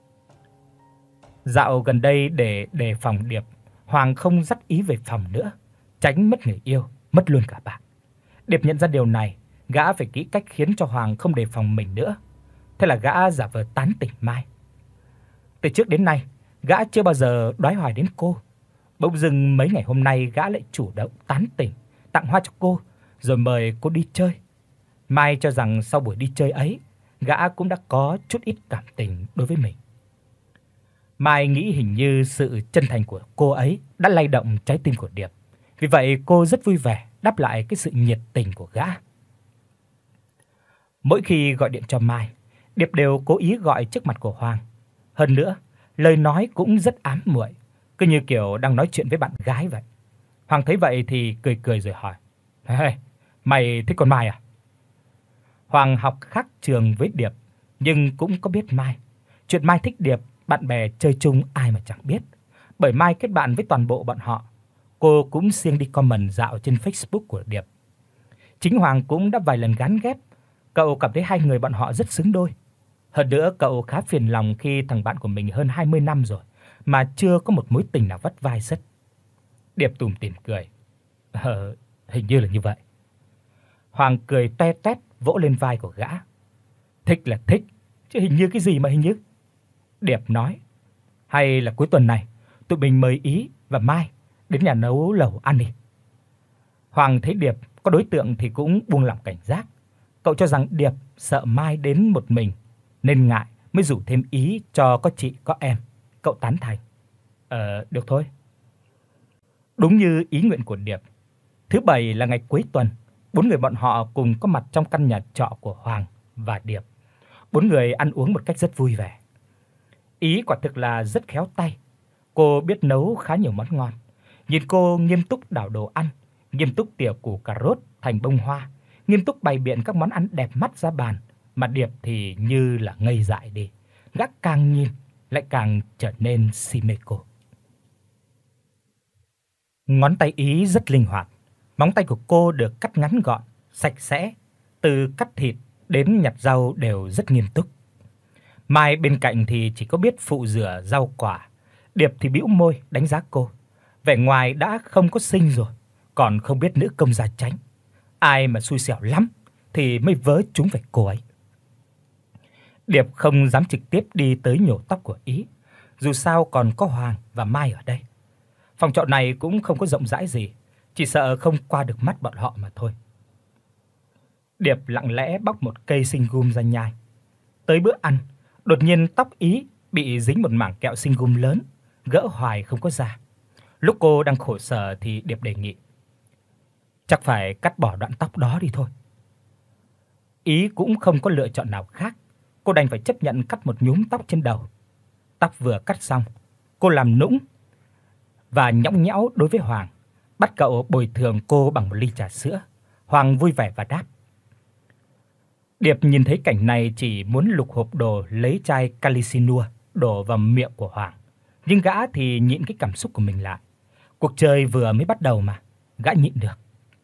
Dạo gần đây để đề phòng Điệp, Hoàng không dắt Ý về phòng nữa, tránh mất người yêu, mất luôn cả bạn. Điệp nhận ra điều này, gã phải nghĩ cách khiến cho Hoàng không đề phòng mình nữa. Thế là gã giả vờ tán tỉnh Mai. Từ trước đến nay, gã chưa bao giờ đoái hoài đến cô. Bỗng dưng mấy ngày hôm nay gã lại chủ động tán tỉnh, tặng hoa cho cô, rồi mời cô đi chơi. Mai cho rằng sau buổi đi chơi ấy, gã cũng đã có chút ít cảm tình đối với mình. Mai nghĩ hình như sự chân thành của cô ấy đã lay động trái tim của Điệp. Vì vậy cô rất vui vẻ đáp lại cái sự nhiệt tình của gã. Mỗi khi gọi điện cho Mai, Điệp đều cố ý gọi trước mặt của Hoàng. Hơn nữa, lời nói cũng rất ám muội, cứ như kiểu đang nói chuyện với bạn gái vậy. Hoàng thấy vậy thì cười cười rồi hỏi: "Hey, mày thích con Mai à?" Hoàng học khác trường với Điệp, nhưng cũng có biết Mai. Chuyện Mai thích Điệp, bạn bè chơi chung ai mà chẳng biết, bởi Mai kết bạn với toàn bộ bọn họ. Cô cũng siêng đi comment dạo trên Facebook của Điệp. Chính Hoàng cũng đã vài lần gán ghép, Cậu cảm thấy hai người bọn họ rất xứng đôi. Hơn nữa cậu khá phiền lòng khi thằng bạn của mình hơn hai mươi năm rồi mà chưa có một mối tình nào vắt vai sất. Điệp tủm tỉm cười. Ờ, hình như là như vậy. Hoàng cười toe toét vỗ lên vai của gã. Thích là thích, chứ hình như cái gì mà hình như. Điệp nói, hay là cuối tuần này tụi mình mời Ý và Mai đến nhà nấu lẩu ăn đi. Hoàng thấy Điệp có đối tượng thì cũng buông lỏng cảnh giác. Cậu cho rằng Điệp sợ Mai đến một mình nên ngại mới rủ thêm Ý cho có chị có em. Cậu tán thành. Ờ, được thôi. Đúng như ý nguyện của Điệp, thứ Bảy là ngày cuối tuần, bốn người bọn họ cùng có mặt trong căn nhà trọ của Hoàng và Điệp. Bốn người ăn uống một cách rất vui vẻ. Ý quả thực là rất khéo tay. Cô biết nấu khá nhiều món ngon. Nhìn cô nghiêm túc đảo đồ ăn, nghiêm túc tỉa củ cà rốt thành bông hoa, nghiêm túc bày biện các món ăn đẹp mắt ra bàn, mà Điệp thì như là ngây dại đi. Gã càng nhìn lại càng trở nên si mê cô. Ngón tay Ý rất linh hoạt, móng tay của cô được cắt ngắn gọn, sạch sẽ, từ cắt thịt đến nhặt rau đều rất nghiêm túc. Mai bên cạnh thì chỉ có biết phụ rửa rau quả. Điệp thì bĩu môi đánh giá cô. Vẻ ngoài đã không có xinh rồi, còn không biết nữ công gia chánh. Ai mà xui xẻo lắm thì mới vớ trúng phải cô ấy. Điệp không dám trực tiếp đi tới nhổ tóc của Ý, dù sao còn có Hoàng và Mai ở đây. Phòng trọ này cũng không có rộng rãi gì, chỉ sợ không qua được mắt bọn họ mà thôi. Điệp lặng lẽ bóc một cây sinh gum ra nhai. Tới bữa ăn, đột nhiên tóc Ý bị dính một mảng kẹo sinh gum lớn, gỡ hoài không có ra. Lúc cô đang khổ sở thì Điệp đề nghị, chắc phải cắt bỏ đoạn tóc đó đi thôi. Ý cũng không có lựa chọn nào khác, cô đành phải chấp nhận cắt một nhúm tóc trên đầu. Tóc vừa cắt xong, cô làm nũng và nhõng nhẽo đối với Hoàng, bắt cậu bồi thường cô bằng một ly trà sữa. Hoàng vui vẻ và đáp. Điệp nhìn thấy cảnh này chỉ muốn lục hộp đồ lấy chai Calicinua đổ vào miệng của Hoàng, nhưng gã thì nhịn cái cảm xúc của mình lại. Cuộc chơi vừa mới bắt đầu mà, gã nhịn được.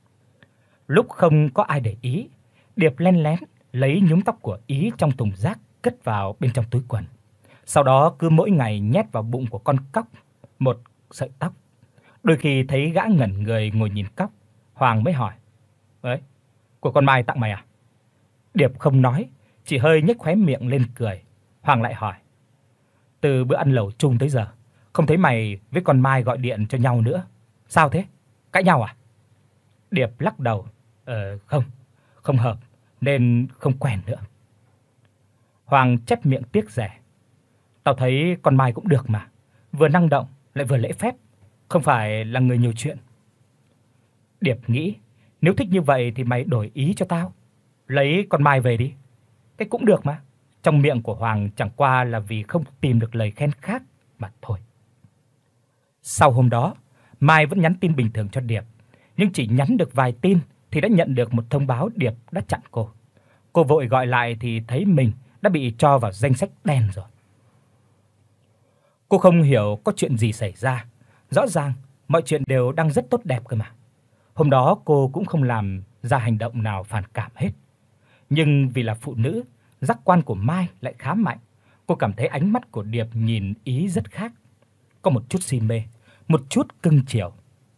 Lúc không có ai để ý, Điệp len lén lấy nhúm tóc của Ý trong thùng rác cất vào bên trong túi quần. Sau đó cứ mỗi ngày nhét vào bụng của con cóc một sợi tóc. Đôi khi thấy gã ngẩn người ngồi nhìn cóc, Hoàng mới hỏi: "Ấy, của con Mai tặng mày à?" Điệp không nói, chỉ hơi nhếch khóe miệng lên cười. Hoàng lại hỏi: "Từ bữa ăn lẩu chung tới giờ, không thấy mày với con Mai gọi điện cho nhau nữa. Sao thế? Cãi nhau à?" Điệp lắc đầu: "Ờ không, không hợp nên không quen nữa." Hoàng chép miệng tiếc rẻ: "Tao thấy con Mai cũng được mà, vừa năng động lại vừa lễ phép, không phải là người nhiều chuyện." Điệp nghĩ, nếu thích như vậy thì mày đổi ý cho tao, lấy con Mai về đi. Cái cũng được mà. Trong miệng của Hoàng chẳng qua là vì không tìm được lời khen khác mà thôi. Sau hôm đó, Mai vẫn nhắn tin bình thường cho Điệp, nhưng chỉ nhắn được vài tin thì đã nhận được một thông báo Điệp đã chặn cô. Cô vội gọi lại thì thấy mình đã bị cho vào danh sách đen rồi. Cô không hiểu có chuyện gì xảy ra, rõ ràng mọi chuyện đều đang rất tốt đẹp cơ mà. Hôm đó cô cũng không làm ra hành động nào phản cảm hết. Nhưng vì là phụ nữ, giác quan của Mai lại khá mạnh. Cô cảm thấy ánh mắt của Điệp nhìn Ý rất khác, có một chút si mê, một chút cưng chiều.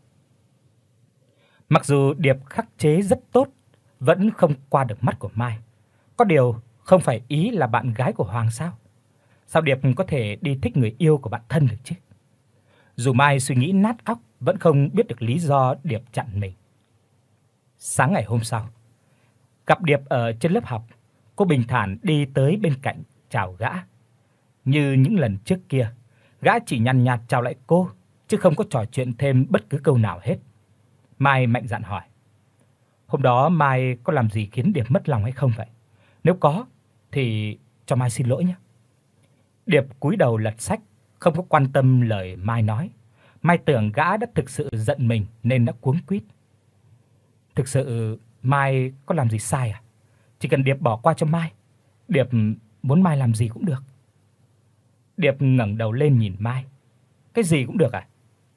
Mặc dù Điệp khắc chế rất tốt, vẫn không qua được mắt của Mai. Có điều không phải Ý là bạn gái của Hoàng sao? Sao Điệp có thể đi thích người yêu của bạn thân được chứ? Dù Mai suy nghĩ nát óc, vẫn không biết được lý do Điệp chặn mình. Sáng ngày hôm sau, gặp Điệp ở trên lớp học, cô bình thản đi tới bên cạnh chào gã. Như những lần trước kia, gã chỉ nhàn nhạt chào lại cô, chứ không có trò chuyện thêm bất cứ câu nào hết. Mai mạnh dạn hỏi: "Hôm đó Mai có làm gì khiến Điệp mất lòng hay không vậy? Nếu có thì cho Mai xin lỗi nhé." Điệp cúi đầu lật sách, không có quan tâm lời Mai nói. Mai tưởng gã đã thực sự giận mình nên đã cuống quýt: "Thực sự Mai có làm gì sai à? Chỉ cần Điệp bỏ qua cho Mai, Điệp muốn Mai làm gì cũng được." Điệp ngẩng đầu lên nhìn Mai: "Cái gì cũng được à?"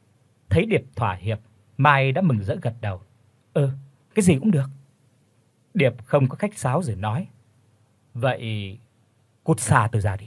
Thấy Điệp thỏa hiệp, Mai đã mừng rỡ gật đầu: "Ừ, cái gì cũng được." Điệp không có khách sáo rồi nói: "Vậy cút xa tôi ra đi."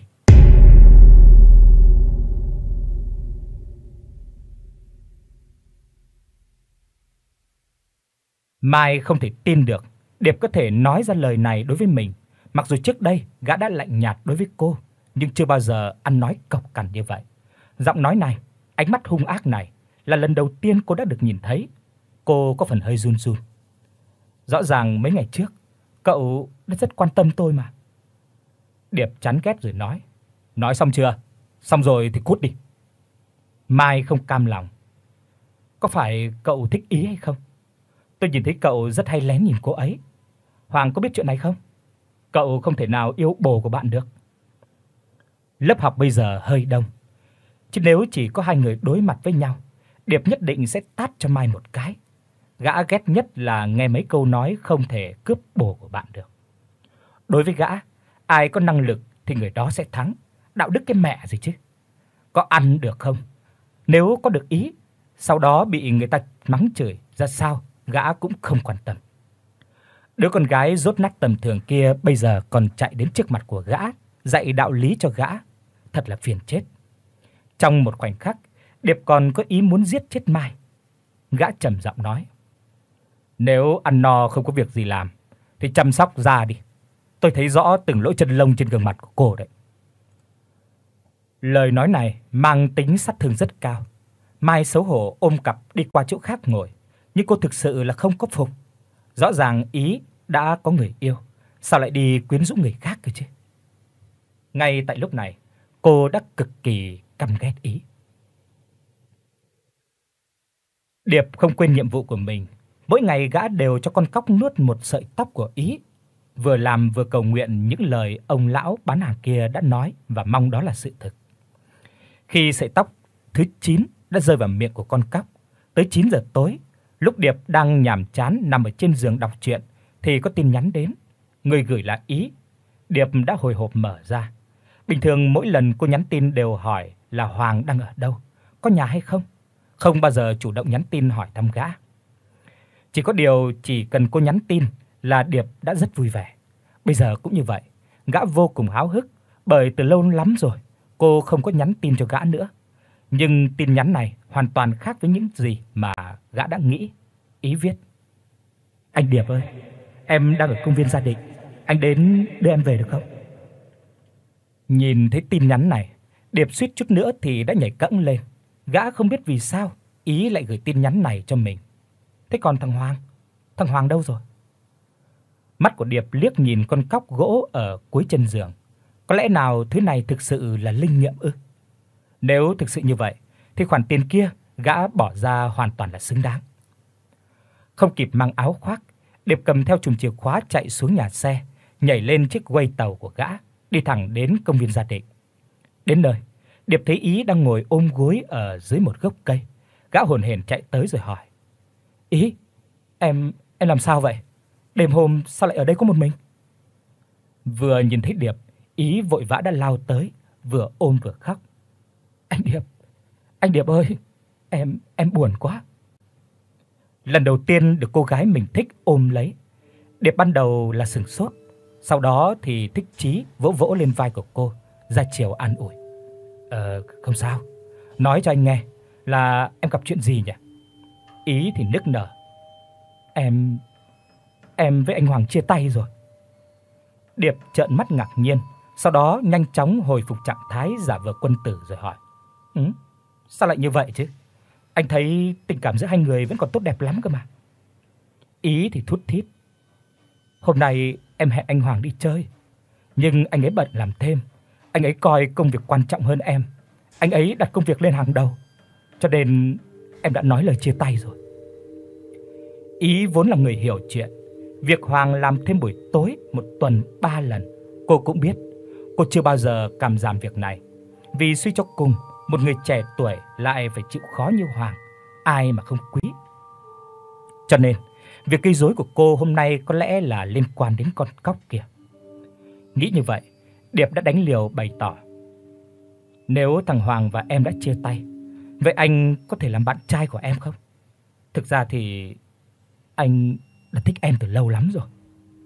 Mai không thể tin được Điệp có thể nói ra lời này đối với mình, mặc dù trước đây gã đã lạnh nhạt đối với cô, nhưng chưa bao giờ ăn nói cộc cằn như vậy. Giọng nói này, ánh mắt hung ác này là lần đầu tiên cô đã được nhìn thấy. Cô có phần hơi run run. Rõ ràng mấy ngày trước, cậu đã rất quan tâm tôi mà. Điệp chán ghét rồi nói: "Nói xong chưa? Xong rồi thì cút đi." Mai không cam lòng: "Có phải cậu thích Ý hay không? Tôi nhìn thấy cậu rất hay lén nhìn cô ấy. Hoàng có biết chuyện này không? Cậu không thể nào yêu bồ của bạn được." Lớp học bây giờ hơi đông, chứ nếu chỉ có hai người đối mặt với nhau, Điệp nhất định sẽ tát cho Mai một cái. Gã ghét nhất là nghe mấy câu nói không thể cướp bồ của bạn được. Đối với gã, ai có năng lực thì người đó sẽ thắng, đạo đức cái mẹ gì chứ. Có ăn được không? Nếu có được Ý, sau đó bị người ta mắng chửi ra sao, gã cũng không quan tâm. Đứa con gái dốt nát tầm thường kia bây giờ còn chạy đến trước mặt của gã, dạy đạo lý cho gã, thật là phiền chết. Trong một khoảnh khắc, Điệp còn có ý muốn giết chết Mai. Gã trầm giọng nói: "Nếu ăn no không có việc gì làm thì chăm sóc da đi. Tôi thấy rõ từng lỗ chân lông trên gương mặt của cô đấy." Lời nói này mang tính sát thương rất cao. Mai xấu hổ ôm cặp đi qua chỗ khác ngồi, nhưng cô thực sự là không có phục. Rõ ràng Ý đã có người yêu, sao lại đi quyến rũ người khác cơ chứ? Ngay tại lúc này, cô đã cực kỳ căm ghét Ý. Điệp không quên nhiệm vụ của mình, mỗi ngày gã đều cho con cóc nuốt một sợi tóc của Ý, vừa làm vừa cầu nguyện những lời ông lão bán hàng kia đã nói và mong đó là sự thực. Khi sợi tóc thứ chín đã rơi vào miệng của con cóc, tới chín giờ tối, lúc Điệp đang nhàm chán nằm ở trên giường đọc truyện thì có tin nhắn đến. Người gửi là Ý. Điệp đã hồi hộp mở ra. Bình thường mỗi lần cô nhắn tin đều hỏi là Hoàng đang ở đâu, có nhà hay không, không bao giờ chủ động nhắn tin hỏi thăm gã. Chỉ có điều chỉ cần cô nhắn tin là Điệp đã rất vui vẻ. Bây giờ cũng như vậy, gã vô cùng háo hức bởi từ lâu lắm rồi cô không có nhắn tin cho gã nữa. Nhưng tin nhắn này hoàn toàn khác với những gì mà gã đã nghĩ. Ý viết: "Anh Điệp ơi, em đang ở công viên Gia Định, anh đến đưa em về được không?" Nhìn thấy tin nhắn này, Điệp suýt chút nữa thì đã nhảy cẫng lên. Gã không biết vì sao Ý lại gửi tin nhắn này cho mình. Thế còn thằng Hoàng, thằng Hoàng đâu rồi? Mắt của Điệp liếc nhìn con cóc gỗ ở cuối chân giường. Có lẽ nào thứ này thực sự là linh nghiệm ư? Nếu thực sự như vậy thì khoản tiền kia gã bỏ ra hoàn toàn là xứng đáng. Không kịp mang áo khoác, Điệp cầm theo chùm chìa khóa chạy xuống nhà xe, nhảy lên chiếc quay tàu của gã, đi thẳng đến công viên Gia Định. Đến nơi, Điệp thấy Ý đang ngồi ôm gối ở dưới một gốc cây. Gã hồn hển chạy tới rồi hỏi: "Ý, em em làm sao vậy? Đêm hôm sao lại ở đây có một mình?" Vừa nhìn thấy Điệp, Ý vội vã đã lao tới, vừa ôm vừa khóc: "Anh Điệp, anh Điệp ơi, em em buồn quá." Lần đầu tiên được cô gái mình thích ôm lấy, Điệp ban đầu là sửng sốt, sau đó thì thích chí vỗ vỗ lên vai của cô, ra chiều an ủi: "Ờ không sao, nói cho anh nghe là em gặp chuyện gì nhỉ?" Ý thì nức nở: "Em em với anh Hoàng chia tay rồi." Điệp trợn mắt ngạc nhiên, sau đó nhanh chóng hồi phục trạng thái giả vờ quân tử rồi hỏi: "Ừ, sao lại như vậy chứ? Anh thấy tình cảm giữa hai người vẫn còn tốt đẹp lắm cơ mà." Ý thì thút thít: "Hôm nay em hẹn anh Hoàng đi chơi, nhưng anh ấy bận làm thêm, anh ấy coi công việc quan trọng hơn em. Anh ấy đặt công việc lên hàng đầu, cho nên em đã nói lời chia tay rồi." Ý vốn là người hiểu chuyện, việc Hoàng làm thêm buổi tối một tuần ba lần, cô cũng biết. Cô chưa bao giờ càm giảm việc này, vì suy cho cùng, một người trẻ tuổi lại phải chịu khó như Hoàng, ai mà không quý. Cho nên, việc gây rối của cô hôm nay có lẽ là liên quan đến con cóc kia. Nghĩ như vậy, Điệp đã đánh liều bày tỏ: "Nếu thằng Hoàng và em đã chia tay, vậy anh có thể làm bạn trai của em không? Thực ra thì anh đã thích em từ lâu lắm rồi."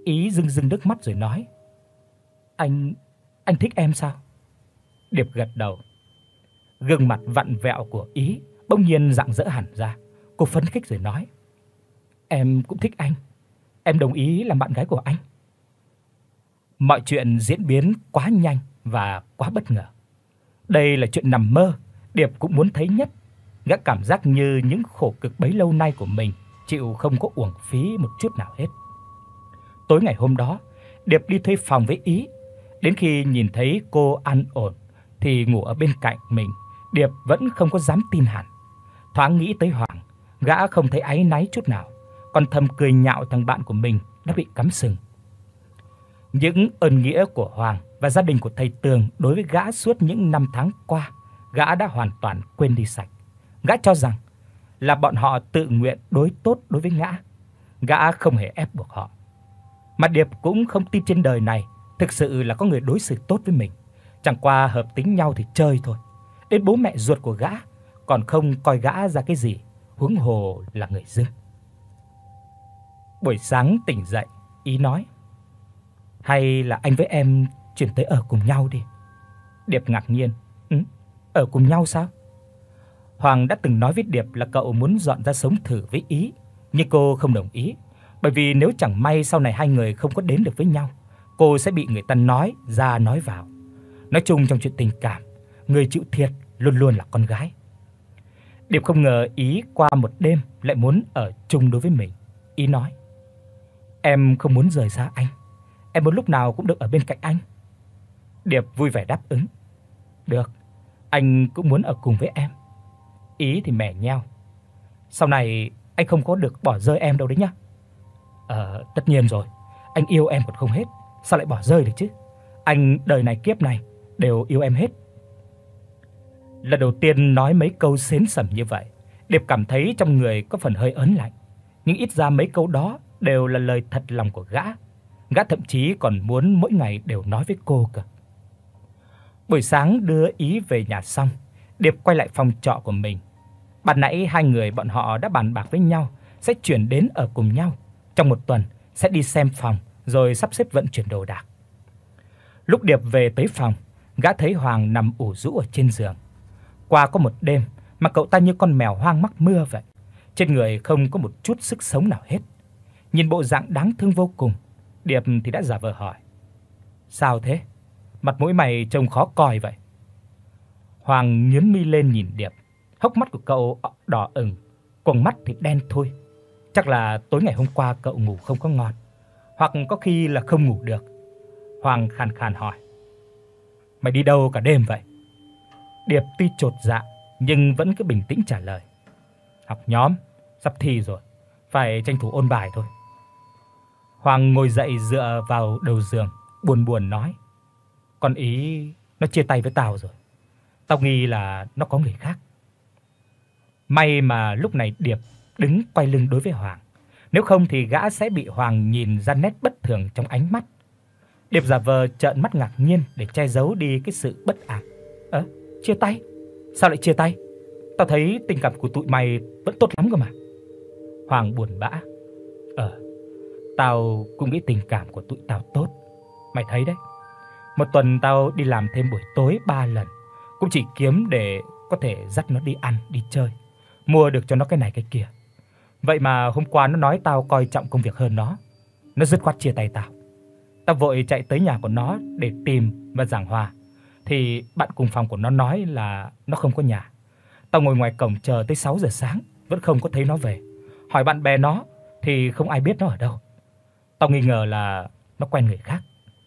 Ý rưng rưng nước mắt rồi nói: "Anh anh thích em sao?" Điệp gật đầu. Gương mặt vặn vẹo của Ý bỗng nhiên rạng rỡ hẳn ra. Cô phấn khích rồi nói: "Em cũng thích anh. Em đồng ý làm bạn gái của anh." Mọi chuyện diễn biến quá nhanh và quá bất ngờ. Đây là chuyện nằm mơ, Điệp cũng muốn thấy nhất. Gã cảm giác như những khổ cực bấy lâu nay của mình chịu không có uổng phí một chút nào hết. Tối ngày hôm đó, Điệp đi thuê phòng với Ý. Đến khi nhìn thấy cô an ổn thì ngủ ở bên cạnh mình, Điệp vẫn không có dám tin hẳn. Thoáng nghĩ tới Hoàng, gã không thấy áy náy chút nào, còn thầm cười nhạo thằng bạn của mình đã bị cắm sừng. Những ơn nghĩa của Hoàng và gia đình của thầy Tường đối với gã suốt những năm tháng qua, gã đã hoàn toàn quên đi sạch. Gã cho rằng là bọn họ tự nguyện đối tốt đối với gã. Gã không hề ép buộc họ. Mà Điệp cũng không tin trên đời này thực sự là có người đối xử tốt với mình. Chẳng qua hợp tính nhau thì chơi thôi. Đến bố mẹ ruột của gã còn không coi gã ra cái gì, huống hồ là người dưng. Buổi sáng tỉnh dậy, Ý nói: "Hay là anh với em chuyển tới ở cùng nhau đi." Điệp ngạc nhiên: "Ừ, ở cùng nhau sao?" Hoàng đã từng nói với Điệp là cậu muốn dọn ra sống thử với Ý, nhưng cô không đồng ý, bởi vì nếu chẳng may sau này hai người không có đến được với nhau, cô sẽ bị người ta nói ra nói vào. Nói chung trong chuyện tình cảm, người chịu thiệt luôn luôn là con gái. Điệp không ngờ Ý qua một đêm lại muốn ở chung đối với mình. Ý nói: "Em không muốn rời xa anh. Em muốn lúc nào cũng được ở bên cạnh anh." Điệp vui vẻ đáp ứng: "Được, anh cũng muốn ở cùng với em." Ý thì mè nheo: "Sau này anh không có được bỏ rơi em đâu đấy nhá." "Ờ, tất nhiên rồi, anh yêu em còn không hết, sao lại bỏ rơi được chứ? Anh đời này kiếp này đều yêu em hết." Lần đầu tiên nói mấy câu xến xẩm như vậy, Điệp cảm thấy trong người có phần hơi ớn lạnh, nhưng ít ra mấy câu đó đều là lời thật lòng của gã. Gã thậm chí còn muốn mỗi ngày đều nói với cô cơ. Buổi sáng đưa Ý về nhà xong, Điệp quay lại phòng trọ của mình. Ban nãy hai người bọn họ đã bàn bạc với nhau sẽ chuyển đến ở cùng nhau, trong một tuần sẽ đi xem phòng rồi sắp xếp vận chuyển đồ đạc. Lúc Điệp về tới phòng, gã thấy Hoàng nằm ủ rũ ở trên giường. Qua có một đêm mà cậu ta như con mèo hoang mắc mưa vậy, trên người không có một chút sức sống nào hết. Nhìn bộ dạng đáng thương vô cùng, Điệp thì đã giả vờ hỏi: "Sao thế? Mặt mũi mày trông khó coi vậy." Hoàng nhướng mi lên nhìn Điệp, hốc mắt của cậu đỏ ửng, quầng mắt thì đen thui. Chắc là tối ngày hôm qua cậu ngủ không có ngon, hoặc có khi là không ngủ được. Hoàng khàn khàn hỏi: "Mày đi đâu cả đêm vậy?" Điệp tuy chột dạ nhưng vẫn cứ bình tĩnh trả lời: "Học nhóm, sắp thi rồi, phải tranh thủ ôn bài thôi." Hoàng ngồi dậy dựa vào đầu giường, buồn buồn nói: "Con Ý nó chia tay với tao rồi. Tao nghi là nó có người khác." May mà lúc này Điệp đứng quay lưng đối với Hoàng, nếu không thì gã sẽ bị Hoàng nhìn ra nét bất thường trong ánh mắt. Điệp giả vờ trợn mắt ngạc nhiên để che giấu đi cái sự bất an. "Ơ, chia tay? Sao lại chia tay? Tao thấy tình cảm của tụi mày vẫn tốt lắm cơ mà." Hoàng buồn bã: "Ờ, tao cũng nghĩ tình cảm của tụi tao tốt. Mày thấy đấy, một tuần tao đi làm thêm buổi tối ba lần, cũng chỉ kiếm để có thể dắt nó đi ăn, đi chơi, mua được cho nó cái này cái kia. Vậy mà hôm qua nó nói tao coi trọng công việc hơn nó. Nó dứt khoát chia tay tao. Tao vội chạy tới nhà của nó để tìm và giảng hòa, thì bạn cùng phòng của nó nói là nó không có nhà. Tao ngồi ngoài cổng chờ tới sáu giờ sáng vẫn không có thấy nó về. Hỏi bạn bè nó thì không ai biết nó ở đâu. Tao nghi ngờ là nó quen người khác."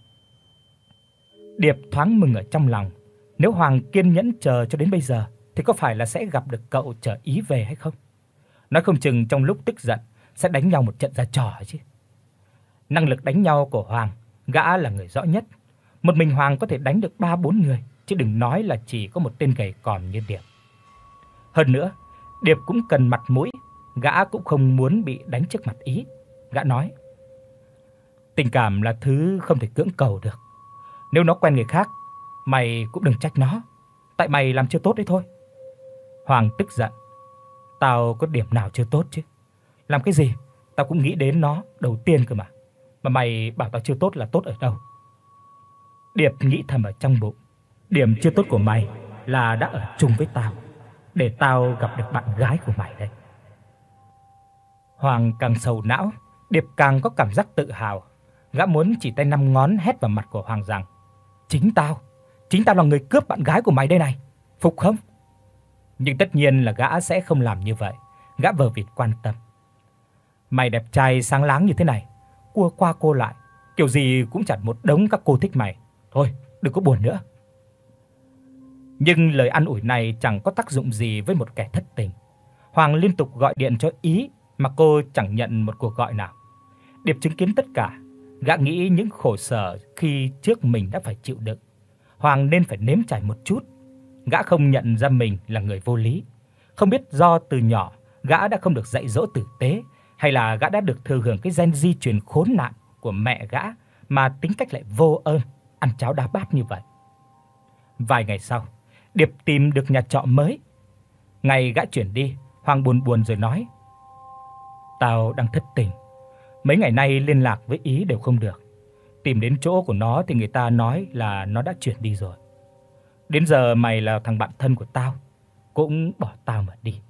Điệp thoáng mừng ở trong lòng. Nếu Hoàng kiên nhẫn chờ cho đến bây giờ thì có phải là sẽ gặp được cậu chở Ý về hay không? Nói không chừng trong lúc tức giận sẽ đánh nhau một trận ra trò chứ. Năng lực đánh nhau của Hoàng, gã là người rõ nhất. Một mình Hoàng có thể đánh được ba bốn người, chứ đừng nói là chỉ có một tên gầy còm như Điệp. Hơn nữa, Điệp cũng cần mặt mũi, gã cũng không muốn bị đánh trước mặt Ý. Gã nói: "Tình cảm là thứ không thể cưỡng cầu được. Nếu nó quen người khác, mày cũng đừng trách nó, tại mày làm chưa tốt đấy thôi." Hoàng tức giận: "Tao có điểm nào chưa tốt chứ? Làm cái gì tao cũng nghĩ đến nó đầu tiên cơ mà. mà mày bảo tao chưa tốt là tốt ở đâu? Điệp nghĩ thầm ở trong bụng, điểm chưa tốt của mày là đã ở chung với tao, để tao gặp được bạn gái của mày đây. Hoàng càng sầu não, Điệp càng có cảm giác tự hào. Gã muốn chỉ tay năm ngón hét vào mặt của Hoàng rằng: "Chính tao, chính tao là người cướp bạn gái của mày đây này, phục không?" Nhưng tất nhiên là gã sẽ không làm như vậy. Gã vờ vịt quan tâm: "Mày đẹp trai sáng láng như thế này, cua qua cô lại, kiểu gì cũng chẳng một đống các cô thích mày. Thôi, đừng có buồn nữa." Nhưng lời an ủi này chẳng có tác dụng gì với một kẻ thất tình. Hoàng liên tục gọi điện cho Ý mà cô chẳng nhận một cuộc gọi nào. Điệp chứng kiến tất cả, gã nghĩ những khổ sở khi trước mình đã phải chịu đựng, Hoàng nên phải nếm trải một chút. Gã không nhận ra mình là người vô lý, không biết do từ nhỏ gã đã không được dạy dỗ tử tế, hay là gã đã được thừa hưởng cái gen di truyền khốn nạn của mẹ gã mà tính cách lại vô ơn, ăn cháo đá bát như vậy. Vài ngày sau, Điệp tìm được nhà trọ mới. Ngày gã chuyển đi, Hoàng buồn buồn rồi nói: "Tao đang thất tình. Mấy ngày nay liên lạc với Ý đều không được. Tìm đến chỗ của nó thì người ta nói là nó đã chuyển đi rồi. Đến giờ mày là thằng bạn thân của tao, cũng bỏ tao mà đi."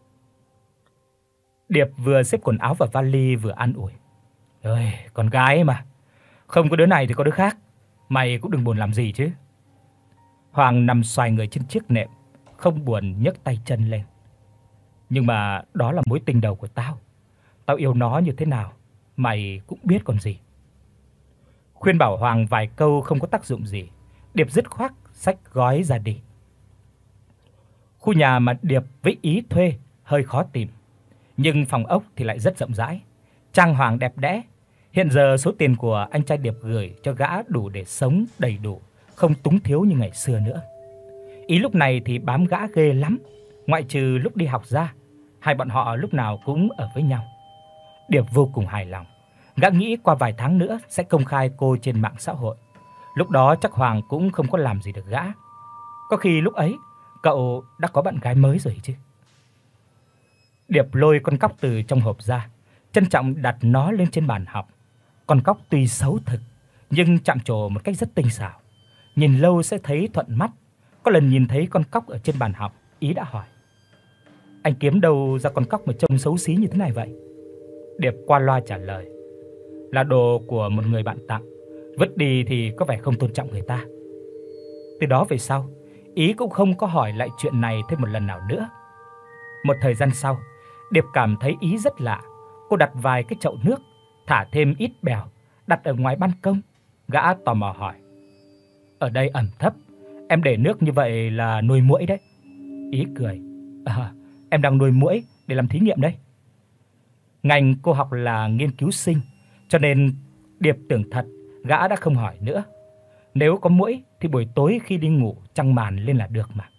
Điệp vừa xếp quần áo vào vali vừa an ủi: "Ơi, con gái mà, không có đứa này thì có đứa khác, mày cũng đừng buồn làm gì chứ." Hoàng nằm xoài người trên chiếc nệm, không buồn nhấc tay chân lên. "Nhưng mà đó là mối tình đầu của tao. Tao yêu nó như thế nào, mày cũng biết còn gì." Khuyên bảo Hoàng vài câu không có tác dụng gì, Điệp dứt khoát xách gói ra đi. Khu nhà mà Điệp với Ý thuê hơi khó tìm, nhưng phòng ốc thì lại rất rộng rãi, trang hoàng đẹp đẽ. Hiện giờ số tiền của anh trai Điệp gửi cho gã đủ để sống đầy đủ, không túng thiếu như ngày xưa nữa. Ý lúc này thì bám gã ghê lắm, ngoại trừ lúc đi học ra, hai bọn họ lúc nào cũng ở với nhau. Điệp vô cùng hài lòng. Gã nghĩ qua vài tháng nữa sẽ công khai cô trên mạng xã hội. Lúc đó chắc Hoàng cũng không có làm gì được gã. Có khi lúc ấy cậu đã có bạn gái mới rồi chứ. Điệp lôi con cóc từ trong hộp ra, trân trọng đặt nó lên trên bàn học. Con cóc tuy xấu thực, nhưng chạm trổ một cách rất tinh xảo, nhìn lâu sẽ thấy thuận mắt. Có lần nhìn thấy con cóc ở trên bàn học, Ý đã hỏi: "Anh kiếm đâu ra con cóc mà trông xấu xí như thế này vậy?" Điệp qua loa trả lời: "Là đồ của một người bạn tặng, vứt đi thì có vẻ không tôn trọng người ta." Từ đó về sau, Ý cũng không có hỏi lại chuyện này thêm một lần nào nữa. Một thời gian sau, Điệp cảm thấy Ý rất lạ. Cô đặt vài cái chậu nước, thả thêm ít bèo, đặt ở ngoài ban công. Gã tò mò hỏi: "Ở đây ẩm thấp, em để nước như vậy là nuôi muỗi đấy." Ý cười: "À, em đang nuôi muỗi để làm thí nghiệm đây." Ngành cô học là nghiên cứu sinh, cho nên Điệp tưởng thật, gã đã không hỏi nữa. Nếu có muỗi thì buổi tối khi đi ngủ trăng màn lên là được mà.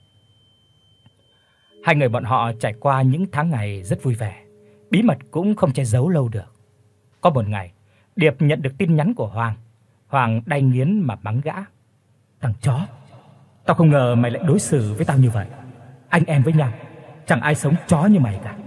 Hai người bọn họ trải qua những tháng ngày rất vui vẻ, bí mật cũng không che giấu lâu được. Có một ngày, Điệp nhận được tin nhắn của Hoàng. Hoàng đay nghiến mà mắng gã: "Thằng chó, tao không ngờ mày lại đối xử với tao như vậy. Anh em với nhau, chẳng ai sống chó như mày cả."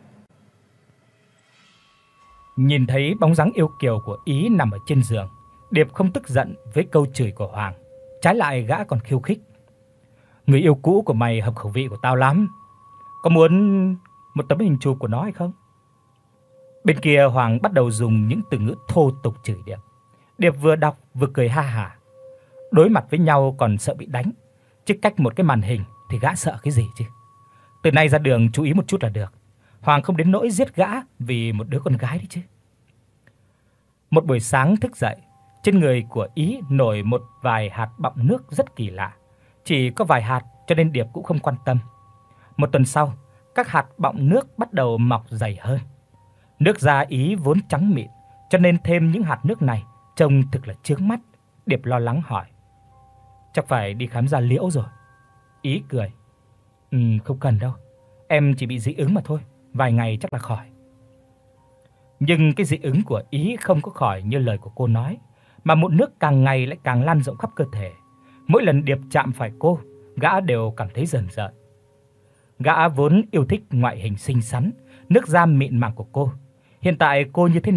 Nhìn thấy bóng dáng yêu kiều của Ý nằm ở trên giường, Điệp không tức giận với câu chửi của Hoàng, trái lại gã còn khiêu khích: "Người yêu cũ của mày hợp khẩu vị của tao lắm. Có muốn một tấm hình chụp của nó hay không?" Bên kia Hoàng bắt đầu dùng những từ ngữ thô tục chửi Điệp. Điệp vừa đọc vừa cười ha hả. Đối mặt với nhau còn sợ bị đánh, chứ cách một cái màn hình thì gã sợ cái gì chứ. Từ nay ra đường chú ý một chút là được. Hoàng không đến nỗi giết gã vì một đứa con gái đấy chứ. Một buổi sáng thức dậy, trên người của Ý nổi một vài hạt bọng nước rất kỳ lạ. Chỉ có vài hạt cho nên Điệp cũng không quan tâm. Một tuần sau, các hạt bọng nước bắt đầu mọc dày hơn. Nước da Ý vốn trắng mịn, cho nên thêm những hạt nước này trông thực là chướng mắt. Điệp lo lắng hỏi: "Chắc phải đi khám da liễu rồi." Ý cười: "Ừ, không cần đâu. Em chỉ bị dị ứng mà thôi, vài ngày chắc là khỏi." Nhưng cái dị ứng của Ý không có khỏi như lời của cô nói, mà mụn nước càng ngày lại càng lan rộng khắp cơ thể. Mỗi lần Điệp chạm phải cô, gã đều cảm thấy rờn rợn. Gã vốn yêu thích ngoại hình xinh xắn, nước da mịn màng của cô. Hiện tại cô như thế này,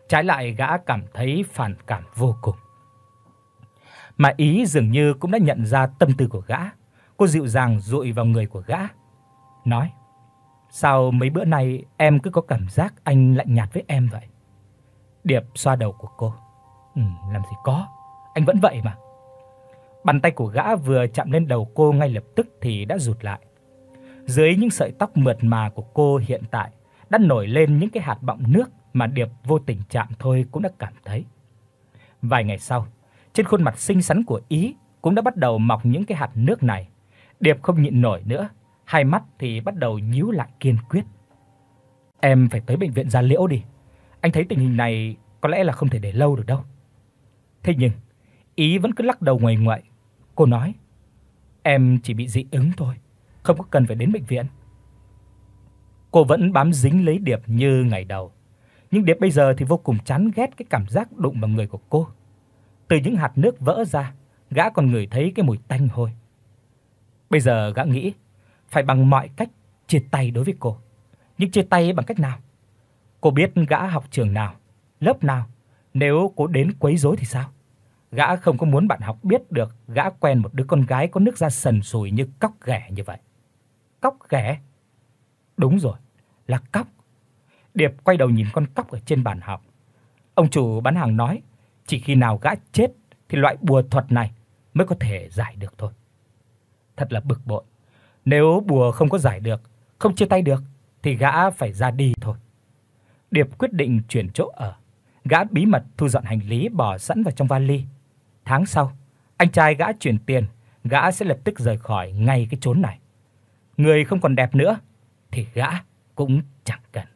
trái lại gã cảm thấy phản cảm vô cùng. Mà Ý dường như cũng đã nhận ra tâm tư của gã, cô dịu dàng dụi vào người của gã, nói: "Sao mấy bữa nay em cứ có cảm giác anh lạnh nhạt với em vậy?" Điệp xoa đầu của cô. "Ừ, làm gì có, anh vẫn vậy mà." Bàn tay của gã vừa chạm lên đầu cô ngay lập tức thì đã rụt lại. Dưới những sợi tóc mượt mà của cô hiện tại đã nổi lên những cái hạt bọng nước mà Điệp vô tình chạm thôi cũng đã cảm thấy. Vài ngày sau, trên khuôn mặt xinh xắn của Ý cũng đã bắt đầu mọc những cái hạt nước này. Điệp không nhịn nổi nữa, hai mắt thì bắt đầu nhíu lại kiên quyết. "Em phải tới bệnh viện Da Liễu đi. Anh thấy tình hình này có lẽ là không thể để lâu được đâu." Thế nhưng Ý vẫn cứ lắc đầu nguầy nguậy. Cô nói: "Em chỉ bị dị ứng thôi, không có cần phải đến bệnh viện." Cô vẫn bám dính lấy Điệp như ngày đầu, nhưng Điệp bây giờ thì vô cùng chán ghét cái cảm giác đụng vào người của cô. Từ những hạt nước vỡ ra, gã còn ngửi thấy cái mùi tanh hôi. Bây giờ gã nghĩ phải bằng mọi cách chia tay đối với cô. Nhưng chia tay bằng cách nào? Cô biết gã học trường nào, lớp nào, nếu cô đến quấy rối thì sao? Gã không có muốn bạn học biết được gã quen một đứa con gái có nước da sần sùi như cóc ghẻ như vậy. Cóc ghẻ? Đúng rồi, là cóc. Điệp quay đầu nhìn con cóc ở trên bàn học. Ông chủ bán hàng nói, chỉ khi nào gã chết thì loại bùa thuật này mới có thể giải được thôi. Thật là bực bội. Nếu bùa không có giải được, không chia tay được thì gã phải ra đi thôi. Điệp quyết định chuyển chỗ ở. Gã bí mật thu dọn hành lý bỏ sẵn vào trong vali. Tháng sau, anh trai gã chuyển tiền, gã sẽ lập tức rời khỏi ngay cái chốn này. Người không còn đẹp nữa thì gã cũng chẳng cần.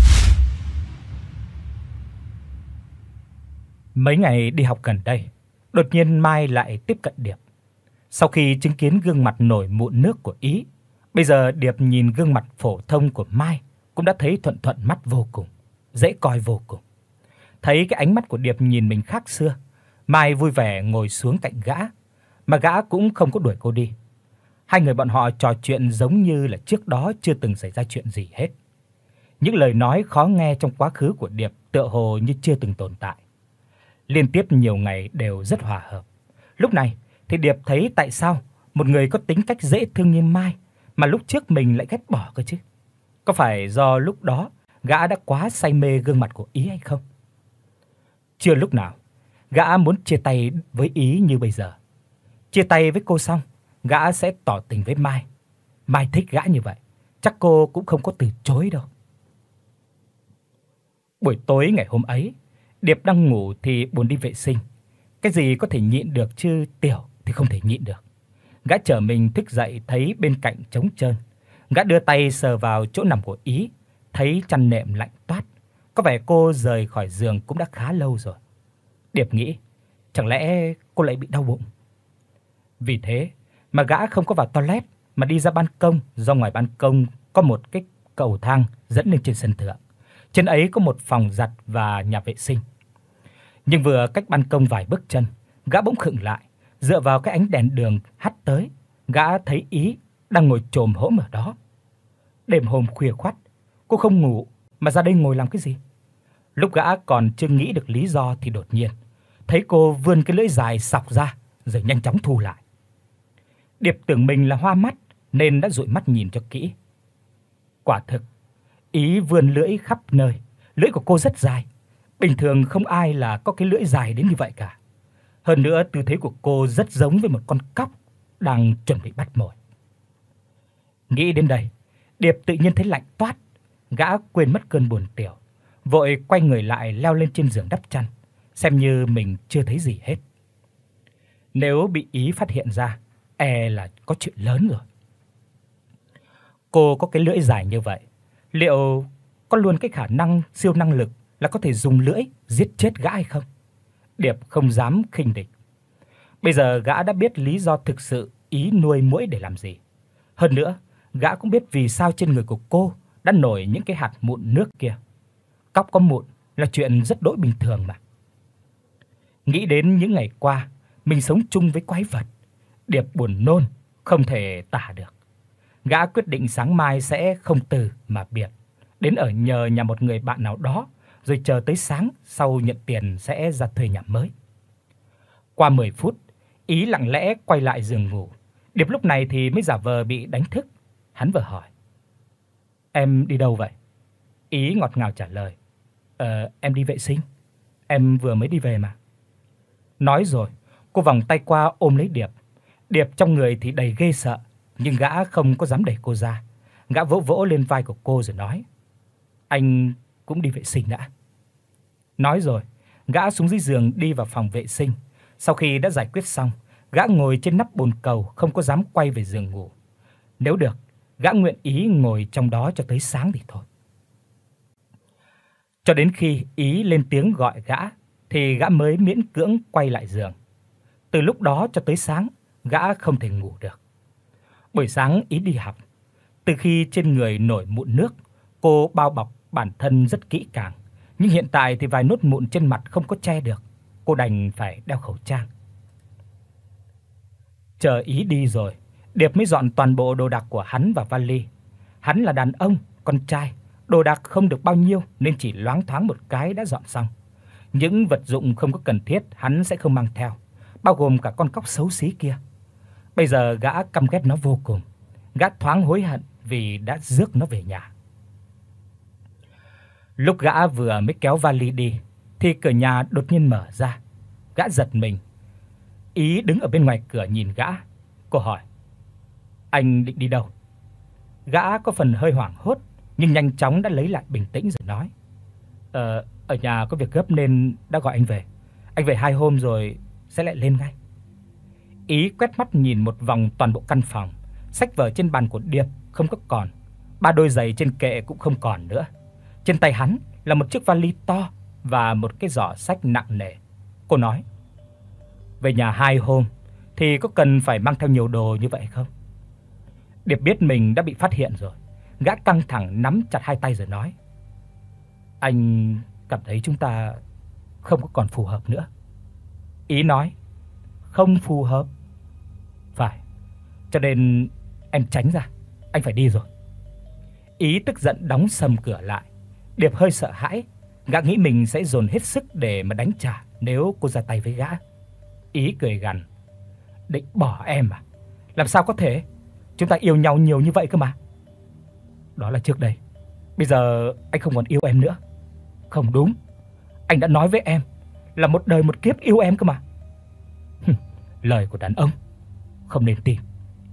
Mấy ngày đi học gần đây, đột nhiên Mai lại tiếp cận Điệp. Sau khi chứng kiến gương mặt nổi mụn nước của Ý, bây giờ Điệp nhìn gương mặt phổ thông của Mai cũng đã thấy thuận thuận mắt vô cùng, dễ coi vô cùng. Thấy cái ánh mắt của Điệp nhìn mình khác xưa, Mai vui vẻ ngồi xuống cạnh gã, mà gã cũng không có đuổi cô đi. Hai người bọn họ trò chuyện giống như là trước đó chưa từng xảy ra chuyện gì hết. Những lời nói khó nghe trong quá khứ của Điệp tựa hồ như chưa từng tồn tại. Liên tiếp nhiều ngày đều rất hòa hợp. Lúc này thì Điệp thấy tại sao một người có tính cách dễ thương như Mai mà lúc trước mình lại ghét bỏ cơ chứ? Có phải do lúc đó gã đã quá say mê gương mặt của Ý hay không? Chưa lúc nào gã muốn chia tay với Ý như bây giờ. Chia tay với cô xong, gã sẽ tỏ tình với Mai. Mai thích gã như vậy, chắc cô cũng không có từ chối đâu. Buổi tối ngày hôm ấy, Điệp đang ngủ thì buồn đi vệ sinh. Cái gì có thể nhịn được chứ tiểu thì không thể nhịn được. Gã trở mình thức dậy thấy bên cạnh trống trơn. Gã đưa tay sờ vào chỗ nằm của Ý, thấy chăn nệm lạnh toát. Có vẻ cô rời khỏi giường cũng đã khá lâu rồi. Điệp nghĩ, chẳng lẽ cô lại bị đau bụng? Vì thế mà gã không có vào toilet mà đi ra ban công, do ngoài ban công có một cái cầu thang dẫn lên trên sân thượng. Trên ấy có một phòng giặt và nhà vệ sinh. Nhưng vừa cách ban công vài bước chân, gã bỗng khựng lại, dựa vào cái ánh đèn đường hắt tới, gã thấy Ý đang ngồi chồm hổm ở đó. Đêm hôm khuya khoắt, cô không ngủ mà ra đây ngồi làm cái gì? Lúc gã còn chưa nghĩ được lý do thì đột nhiên thấy cô vươn cái lưỡi dài xộc ra rồi nhanh chóng thu lại. Điệp tưởng mình là hoa mắt nên đã dụi mắt nhìn cho kỹ. Quả thực, Ý vươn lưỡi khắp nơi, lưỡi của cô rất dài. Bình thường không ai là có cái lưỡi dài đến như vậy cả. Hơn nữa tư thế của cô rất giống với một con cóc đang chuẩn bị bắt mồi. Nghĩ đến đây, Điệp tự nhiên thấy lạnh toát, gã quên mất cơn buồn tiểu, vội quay người lại leo lên trên giường đắp chăn, xem như mình chưa thấy gì hết. Nếu bị Ý phát hiện ra, e là có chuyện lớn rồi. Cô có cái lưỡi dài như vậy, liệu có luôn cái khả năng siêu năng lực là có thể dùng lưỡi giết chết gã hay không? Điệp không dám khinh địch. Bây giờ gã đã biết lý do thực sự Ý nuôi muỗi để làm gì. Hơn nữa, gã cũng biết vì sao trên người của cô đã nổi những cái hạt mụn nước kia. Cóc có mụn là chuyện rất đỗi bình thường mà. Nghĩ đến những ngày qua mình sống chung với quái vật, Điệp buồn nôn không thể tả được. Gã quyết định sáng mai sẽ không từ mà biệt, đến ở nhờ nhà một người bạn nào đó, rồi chờ tới sáng sau nhận tiền sẽ ra thuê nhà mới. Qua mười phút, Ý lặng lẽ quay lại giường ngủ. Điệp lúc này thì mới giả vờ bị đánh thức. Hắn vừa hỏi: "Em đi đâu vậy?" Ý ngọt ngào trả lời: "Ờ, em đi vệ sinh. Em vừa mới đi về mà." Nói rồi, cô vòng tay qua ôm lấy Điệp. Điệp trong người thì đầy ghê sợ, nhưng gã không có dám đẩy cô ra. Gã vỗ vỗ lên vai của cô rồi nói: "Anh cũng đi vệ sinh đã." Nói rồi, gã xuống dưới giường đi vào phòng vệ sinh. Sau khi đã giải quyết xong, gã ngồi trên nắp bồn cầu không có dám quay về giường ngủ. Nếu được, gã nguyện ý ngồi trong đó cho tới sáng thì thôi. Cho đến khi Ý lên tiếng gọi gã thì gã mới miễn cưỡng quay lại giường. Từ lúc đó cho tới sáng, gã không thể ngủ được. Buổi sáng Ý đi học, từ khi trên người nổi mụn nước, cô bao bọc bản thân rất kỹ càng, nhưng hiện tại thì vài nốt mụn trên mặt không có che được, cô đành phải đeo khẩu trang. Chờ Ý đi rồi, Điệp mới dọn toàn bộ đồ đạc của hắn vào vali. Hắn là đàn ông, con trai, đồ đạc không được bao nhiêu nên chỉ loáng thoáng một cái đã dọn xong. Những vật dụng không có cần thiết hắn sẽ không mang theo, bao gồm cả con cóc xấu xí kia. Bây giờ gã căm ghét nó vô cùng, gã thoáng hối hận vì đã rước nó về nhà. Lúc gã vừa mới kéo vali đi thì cửa nhà đột nhiên mở ra. Gã giật mình. Ý đứng ở bên ngoài cửa nhìn gã. Cô hỏi: "Anh định đi đâu?" Gã có phần hơi hoảng hốt nhưng nhanh chóng đã lấy lại bình tĩnh rồi nói: "Ờ, ở nhà có việc gấp nên đã gọi anh về. Anh về hai hôm rồi sẽ lại lên ngay." Ý quét mắt nhìn một vòng toàn bộ căn phòng, sách vở trên bàn của Điệp không có còn, ba đôi giày trên kệ cũng không còn nữa. Trên tay hắn là một chiếc vali to và một cái giỏ sách nặng nề. Cô nói: "Về nhà hai hôm thì có cần phải mang theo nhiều đồ như vậy không?" Điệp biết mình đã bị phát hiện rồi, gã căng thẳng nắm chặt hai tay rồi nói: "Anh cảm thấy chúng ta không có còn phù hợp nữa." Ý nói: "Không phù hợp?" "Phải, cho nên em tránh ra, anh phải đi rồi." Ý tức giận đóng sầm cửa lại. Điệp hơi sợ hãi, gã nghĩ mình sẽ dồn hết sức để mà đánh trả nếu cô ra tay với gã. Ý cười gằn: "Định bỏ em à? Làm sao có thể? Chúng ta yêu nhau nhiều như vậy cơ mà." "Đó là trước đây, bây giờ anh không còn yêu em nữa." "Không đúng, anh đã nói với em là một đời một kiếp yêu em cơ mà." "Lời của đàn ông không nên tin."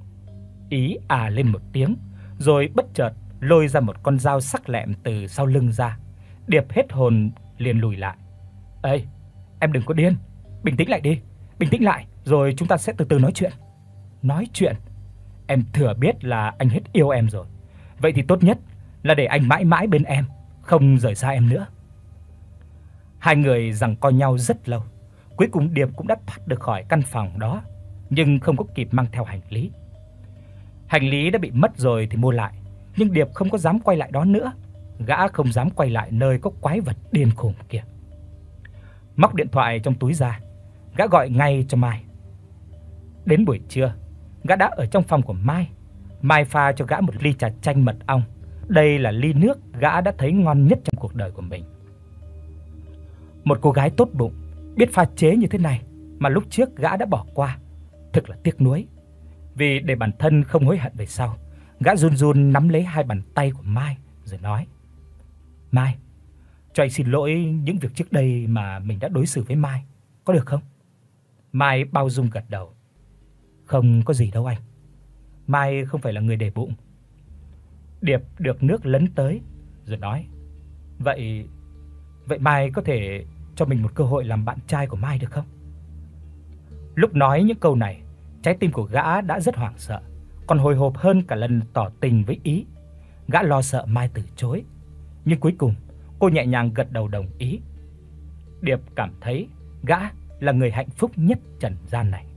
Ý à lên một tiếng, rồi bất chợt lôi ra một con dao sắc lẹm từ sau lưng ra. Điệp hết hồn liền lùi lại. "Ê, em đừng có điên, bình tĩnh lại đi, bình tĩnh lại rồi chúng ta sẽ từ từ nói chuyện." "Nói chuyện? Em thừa biết là anh hết yêu em rồi. Vậy thì tốt nhất là để anh mãi mãi bên em, không rời xa em nữa." Hai người giằng co nhau rất lâu. Cuối cùng Điệp cũng đã thoát được khỏi căn phòng đó, nhưng không có kịp mang theo hành lý. Hành lý đã bị mất rồi thì mua lại, nhưng Điệp không có dám quay lại đó nữa. Gã không dám quay lại nơi có quái vật điên khùng kia. Móc điện thoại trong túi ra, gã gọi ngay cho Mai. Đến buổi trưa, gã đã ở trong phòng của Mai. Mai pha cho gã một ly trà chanh mật ong. Đây là ly nước gã đã thấy ngon nhất trong cuộc đời của mình. Một cô gái tốt bụng, biết pha chế như thế này mà lúc trước gã đã bỏ qua, thực là tiếc nuối. Vì để bản thân không hối hận về sau, gã run run nắm lấy hai bàn tay của Mai rồi nói: "Mai, cho anh xin lỗi những việc trước đây mà mình đã đối xử với Mai, có được không?" Mai bao dung gật đầu: "Không có gì đâu anh. Mai không phải là người để bụng." Điệp được nước lấn tới rồi nói: "Vậy vậy Mai có thể cho mình một cơ hội làm bạn trai của Mai được không?" Lúc nói những câu này, trái tim của gã đã rất hoảng sợ, còn hồi hộp hơn cả lần tỏ tình với Ý. Gã lo sợ Mai từ chối, nhưng cuối cùng cô nhẹ nhàng gật đầu đồng ý. Điệp cảm thấy gã là người hạnh phúc nhất trần gian này.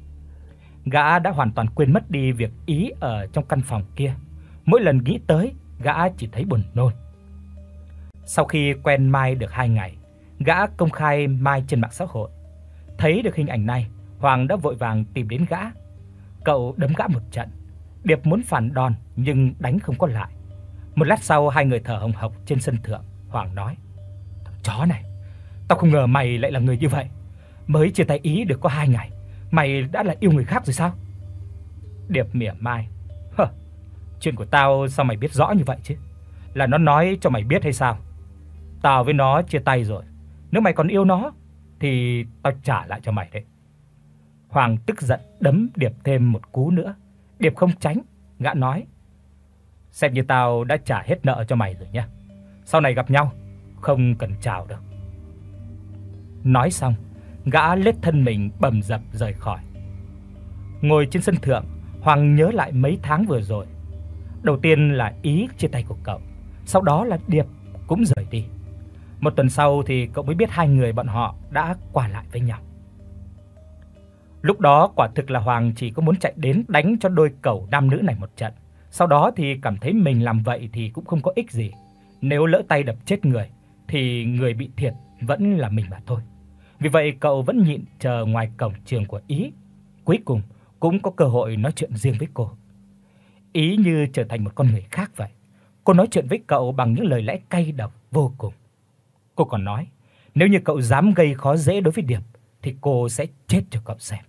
Gã đã hoàn toàn quên mất đi việc Ý ở trong căn phòng kia. Mỗi lần nghĩ tới, gã chỉ thấy buồn nôn. Sau khi quen Mai được hai ngày, gã công khai Mai trên mạng xã hội. Thấy được hình ảnh này, Hoàng đã vội vàng tìm đến gã. Cậu đấm gã một trận. Điệp muốn phản đòn nhưng đánh không có lại. Một lát sau hai người thở hồng hộc trên sân thượng, Hoàng nói: chó này, tao không ngờ mày lại là người như vậy. Mới chia tay Ý được có hai ngày, mày đã là yêu người khác rồi sao?" Điệp mỉa mai: "Hơ, chuyện của tao sao mày biết rõ như vậy chứ? Là nó nói cho mày biết hay sao? Tao với nó chia tay rồi, nếu mày còn yêu nó thì tao trả lại cho mày đấy." Hoàng tức giận đấm Điệp thêm một cú nữa. Điệp không tránh, gã nói: "Xem như tao đã trả hết nợ cho mày rồi nhá. Sau này gặp nhau không cần chào đâu." Nói xong, gã lết thân mình bầm dập rời khỏi. Ngồi trên sân thượng, Hoàng nhớ lại mấy tháng vừa rồi. Đầu tiên là Ý chia tay của cậu, sau đó là Điệp cũng rời đi. Một tuần sau thì cậu mới biết hai người bọn họ đã qua lại với nhau. Lúc đó quả thực là Hoàng chỉ có muốn chạy đến đánh cho đôi cẩu nam nữ này một trận. Sau đó thì cảm thấy mình làm vậy thì cũng không có ích gì. Nếu lỡ tay đập chết người thì người bị thiệt vẫn là mình mà thôi. Vì vậy cậu vẫn nhịn chờ ngoài cổng trường của Ý. Cuối cùng cũng có cơ hội nói chuyện riêng với cô. Ý như trở thành một con người khác vậy. Cô nói chuyện với cậu bằng những lời lẽ cay độc vô cùng. Cô còn nói, nếu như cậu dám gây khó dễ đối với Điệp thì cô sẽ chết cho cậu xem.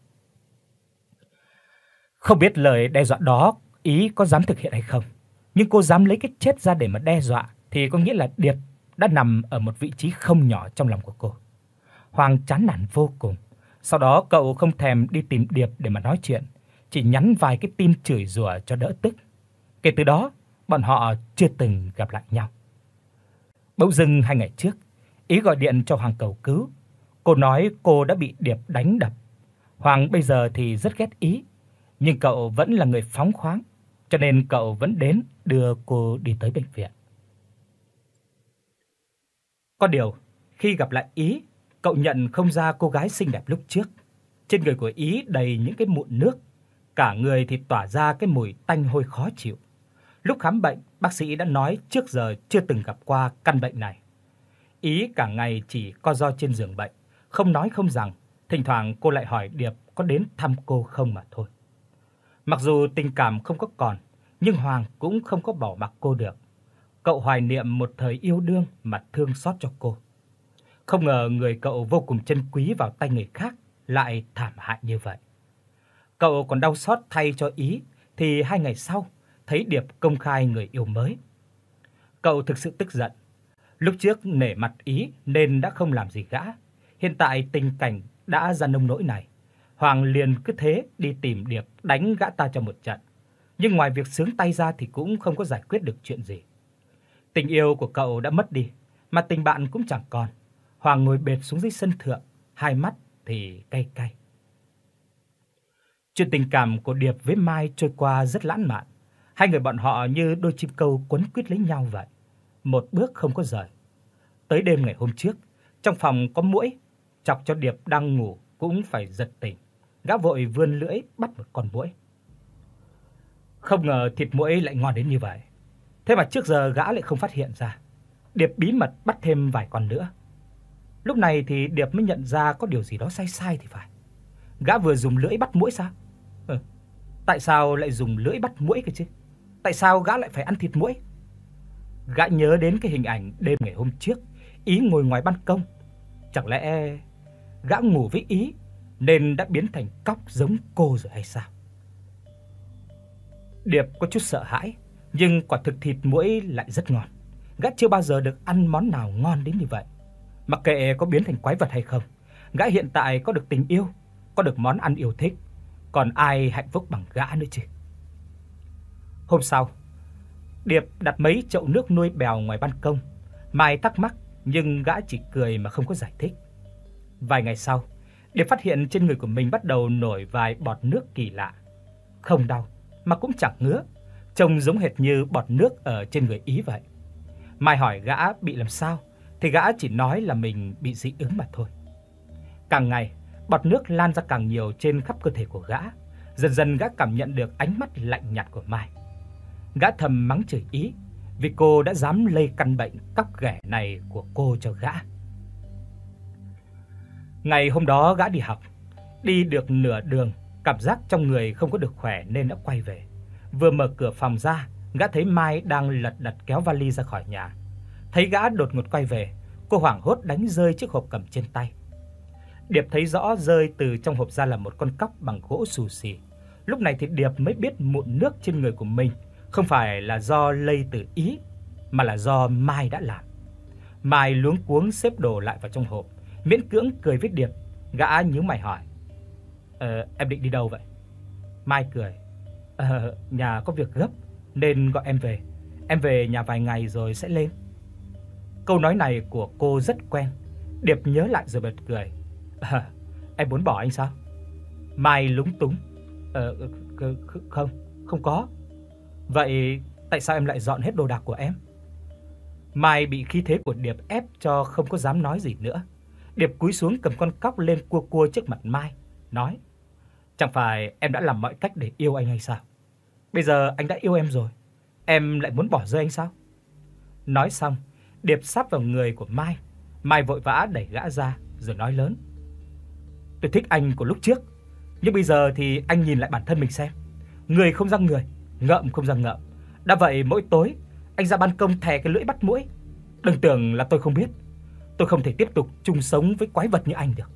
Không biết lời đe dọa đó Ý có dám thực hiện hay không, nhưng cô dám lấy cái chết ra để mà đe dọa thì có nghĩa là Điệp đã nằm ở một vị trí không nhỏ trong lòng của cô. Hoàng chán nản vô cùng. Sau đó cậu không thèm đi tìm Điệp để mà nói chuyện, chỉ nhắn vài cái tin chửi rủa cho đỡ tức. Kể từ đó, bọn họ chưa từng gặp lại nhau. Bỗng dưng hai ngày trước, Ý gọi điện cho Hoàng cầu cứu. Cô nói cô đã bị Điệp đánh đập. Hoàng bây giờ thì rất ghét Ý, nhưng cậu vẫn là người phóng khoáng, cho nên cậu vẫn đến đưa cô đi tới bệnh viện. Có điều, khi gặp lại Ý, cậu nhận không ra cô gái xinh đẹp lúc trước. Trên người của Ý đầy những cái mụn nước, cả người thì tỏa ra cái mùi tanh hôi khó chịu. Lúc khám bệnh, bác sĩ đã nói trước giờ chưa từng gặp qua căn bệnh này. Ý cả ngày chỉ co ro trên giường bệnh, không nói không rằng, thỉnh thoảng cô lại hỏi Điệp có đến thăm cô không mà thôi. Mặc dù tình cảm không có còn, nhưng Hoàng cũng không có bỏ mặc cô được. Cậu hoài niệm một thời yêu đương mà thương xót cho cô. Không ngờ người cậu vô cùng trân quý vào tay người khác lại thảm hại như vậy. Cậu còn đau xót thay cho Ý thì hai ngày sau thấy Điệp công khai người yêu mới. Cậu thực sự tức giận. Lúc trước nể mặt Ý nên đã không làm gì gã. Hiện tại tình cảnh đã ra nông nỗi này, Hoàng liền cứ thế đi tìm Điệp đánh gã ta cho một trận. Nhưng ngoài việc sướng tay ra thì cũng không có giải quyết được chuyện gì. Tình yêu của cậu đã mất đi, mà tình bạn cũng chẳng còn. Hoàng ngồi bệt xuống dưới sân thượng, hai mắt thì cay cay. Chuyện tình cảm của Điệp với Mai trôi qua rất lãng mạn. Hai người bọn họ như đôi chim câu quấn quýt lấy nhau vậy, một bước không có rời. Tới đêm ngày hôm trước, trong phòng có muỗi, chọc cho Điệp đang ngủ cũng phải giật tỉnh. Gã vội vươn lưỡi bắt một con muỗi. Không ngờ thịt muỗi lại ngon đến như vậy. Thế mà trước giờ gã lại không phát hiện ra. Điệp bí mật bắt thêm vài con nữa. Lúc này thì Điệp mới nhận ra có điều gì đó sai sai thì phải. Gã vừa dùng lưỡi bắt muỗi sao? Ừ, tại sao lại dùng lưỡi bắt muỗi cơ chứ? Tại sao gã lại phải ăn thịt muỗi? Gã nhớ đến cái hình ảnh đêm ngày hôm trước, Ý ngồi ngoài ban công. Chẳng lẽ gã ngủ với Ý nên đã biến thành cóc giống cô rồi hay sao? Điệp có chút sợ hãi, nhưng quả thực thịt muỗi lại rất ngon. Gã chưa bao giờ được ăn món nào ngon đến như vậy. Mặc kệ có biến thành quái vật hay không, gã hiện tại có được tình yêu, có được món ăn yêu thích, còn ai hạnh phúc bằng gã nữa chứ. Hôm sau, Điệp đặt mấy chậu nước nuôi bèo ngoài ban công. Mai thắc mắc nhưng gã chỉ cười mà không có giải thích. Vài ngày sau, Điệp phát hiện trên người của mình bắt đầu nổi vài bọt nước kỳ lạ. Không đau mà cũng chẳng ngứa, trông giống hệt như bọt nước ở trên người Ý vậy. Mai hỏi gã bị làm sao thì gã chỉ nói là mình bị dị ứng mà thôi. Càng ngày, bọt nước lan ra càng nhiều trên khắp cơ thể của gã. Dần dần gã cảm nhận được ánh mắt lạnh nhạt của Mai. Gã thầm mắng chửi Ý vì cô đã dám lây căn bệnh cóc ghẻ này của cô cho gã. Ngày hôm đó gã đi học, đi được nửa đường, cảm giác trong người không có được khỏe nên đã quay về. Vừa mở cửa phòng ra, gã thấy Mai đang lật đật kéo vali ra khỏi nhà. Thấy gã đột ngột quay về, Cô hoảng hốt đánh rơi chiếc hộp cầm trên tay. Điệp thấy rõ rơi từ trong hộp ra là một con cóc bằng gỗ xù xì. Lúc này thì Điệp mới biết mụn nước trên người của mình không phải là do lây từ Ý, mà là do Mai đã làm. Mai luống cuống xếp đồ lại vào trong hộp, miễn cưỡng cười với Điệp. Gã nhíu mày hỏi: "Ờ, em định đi đâu vậy?" Mai cười: "Ờ, nhà có việc gấp nên gọi em về. Em về nhà vài ngày rồi sẽ lên." Câu nói này của cô rất quen. Điệp nhớ lại rồi bật cười. "À, em muốn bỏ anh sao?" Mai lúng túng: "Ờ không, không có." "Vậy tại sao em lại dọn hết đồ đạc của em?" Mai bị khí thế của Điệp ép cho không có dám nói gì nữa. Điệp cúi xuống cầm con cóc lên cua cua trước mặt Mai, nói: "Chẳng phải em đã làm mọi cách để yêu anh hay sao? Bây giờ anh đã yêu em rồi, em lại muốn bỏ rơi anh sao?" Nói xong, Điệp sáp vào người của Mai. Mai vội vã đẩy gã ra rồi nói lớn: "Tôi thích anh của lúc trước, nhưng bây giờ thì anh nhìn lại bản thân mình xem. Người không ra người, ngợm không ra ngợm. Đã vậy mỗi tối anh ra ban công thè cái lưỡi bắt muỗi. Đừng tưởng là tôi không biết. Tôi không thể tiếp tục chung sống với quái vật như anh được."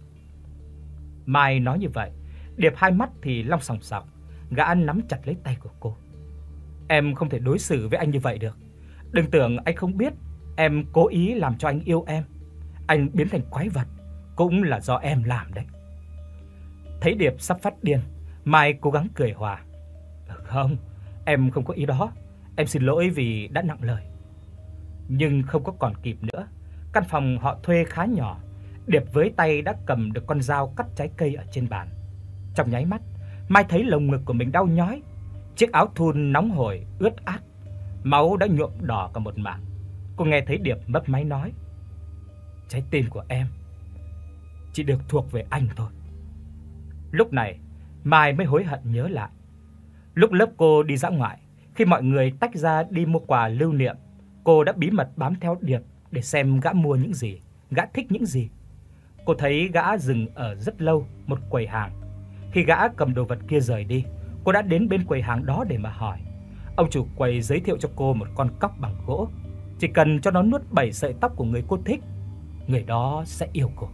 Mai nói như vậy, Điệp hai mắt thì long sòng sòng, gã nắm chặt lấy tay của cô. "Em không thể đối xử với anh như vậy được. Đừng tưởng anh không biết em cố ý làm cho anh yêu em. Anh biến thành quái vật cũng là do em làm đấy." Thấy Điệp sắp phát điên, Mai cố gắng cười hòa: "Không, em không có ý đó. Em xin lỗi vì đã nặng lời." Nhưng không có còn kịp nữa. Căn phòng họ thuê khá nhỏ. Điệp với tay đã cầm được con dao cắt trái cây ở trên bàn. Trong nháy mắt, Mai thấy lồng ngực của mình đau nhói. Chiếc áo thun nóng hổi ướt át, máu đã nhuộm đỏ cả một mảng. Cô nghe thấy Điệp mấp máy nói: "Trái tim của em chỉ được thuộc về anh thôi." Lúc này, Mai mới hối hận nhớ lại. Lúc lớp cô đi dã ngoại, khi mọi người tách ra đi mua quà lưu niệm, cô đã bí mật bám theo Điệp để xem gã mua những gì, gã thích những gì. Cô thấy gã dừng ở rất lâu một quầy hàng. Khi gã cầm đồ vật kia rời đi, cô đã đến bên quầy hàng đó để mà hỏi. Ông chủ quầy giới thiệu cho cô một con cóc bằng gỗ. Chỉ cần cho nó nuốt bảy sợi tóc của người cô thích, người đó sẽ yêu cô.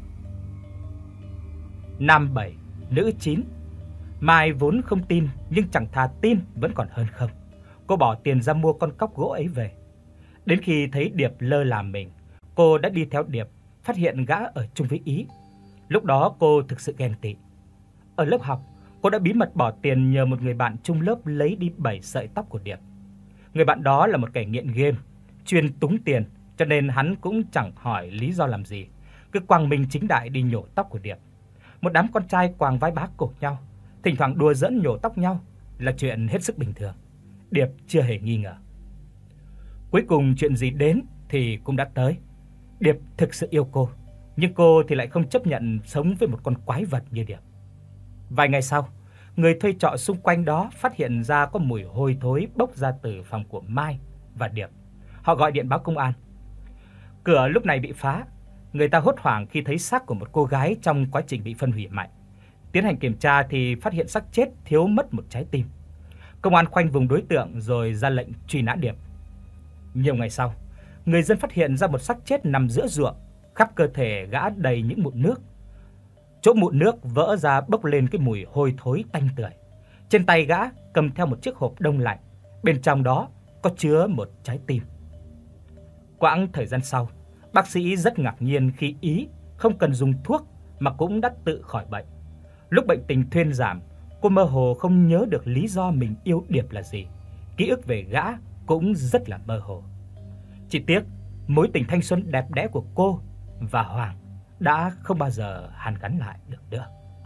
Nam bảy, nữ chín. Mai vốn không tin, nhưng chẳng thà tin vẫn còn hơn không. Cô bỏ tiền ra mua con cóc gỗ ấy về. Đến khi thấy Điệp lơ là mình, cô đã đi theo Điệp, phát hiện gã ở chung với Ý. Lúc đó cô thực sự ghen tị. Ở lớp học, cô đã bí mật bỏ tiền nhờ một người bạn chung lớp lấy đi bảy sợi tóc của Điệp. Người bạn đó là một kẻ nghiện game, chuyên túng tiền, cho nên hắn cũng chẳng hỏi lý do làm gì, cứ quang minh chính đại đi nhổ tóc của Điệp. Một đám con trai quàng vai bác cổ nhau, thỉnh thoảng đùa giỡn nhổ tóc nhau là chuyện hết sức bình thường. Điệp chưa hề nghi ngờ. Cuối cùng chuyện gì đến thì cũng đã tới. Điệp thực sự yêu cô, nhưng cô thì lại không chấp nhận sống với một con quái vật như Điệp. Vài ngày sau, người thuê trọ xung quanh đó phát hiện ra có mùi hôi thối bốc ra từ phòng của Mai và Điệp. Họ gọi điện báo công an. Cửa lúc này bị phá. Người ta hốt hoảng khi thấy xác của một cô gái trong quá trình bị phân hủy mạnh. Tiến hành kiểm tra thì phát hiện xác chết thiếu mất một trái tim. Công an khoanh vùng đối tượng rồi ra lệnh truy nã Điệp. Nhiều ngày sau, người dân phát hiện ra một xác chết nằm giữa ruộng, khắp cơ thể gã đầy những mụn nước. Chỗ mụn nước vỡ ra bốc lên cái mùi hôi thối tanh tưởi. Trên tay gã cầm theo một chiếc hộp đông lạnh, bên trong đó có chứa một trái tim. Quãng thời gian sau, bác sĩ rất ngạc nhiên khi Ý không cần dùng thuốc mà cũng đã tự khỏi bệnh. Lúc bệnh tình thuyên giảm, cô mơ hồ không nhớ được lý do mình yêu Điệp là gì. Ký ức về gã cũng rất là mơ hồ. Chỉ tiếc, mối tình thanh xuân đẹp đẽ của cô và Hoàng đã không bao giờ hàn gắn lại được nữa.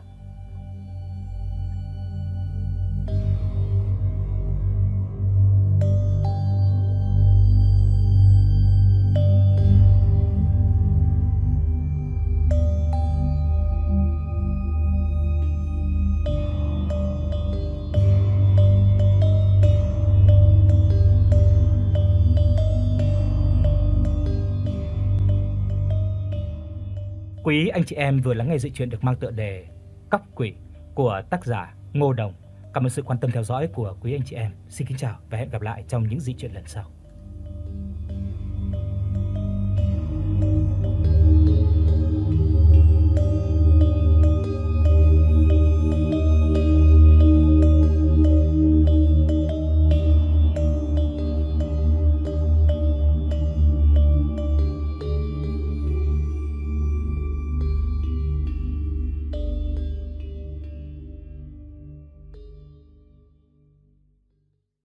Quý anh chị em vừa lắng nghe dị truyện được mang tựa đề Cóc Quỷ của tác giả Ngô Đồng. Cảm ơn sự quan tâm theo dõi của quý anh chị em. Xin kính chào và hẹn gặp lại trong những dị truyện lần sau.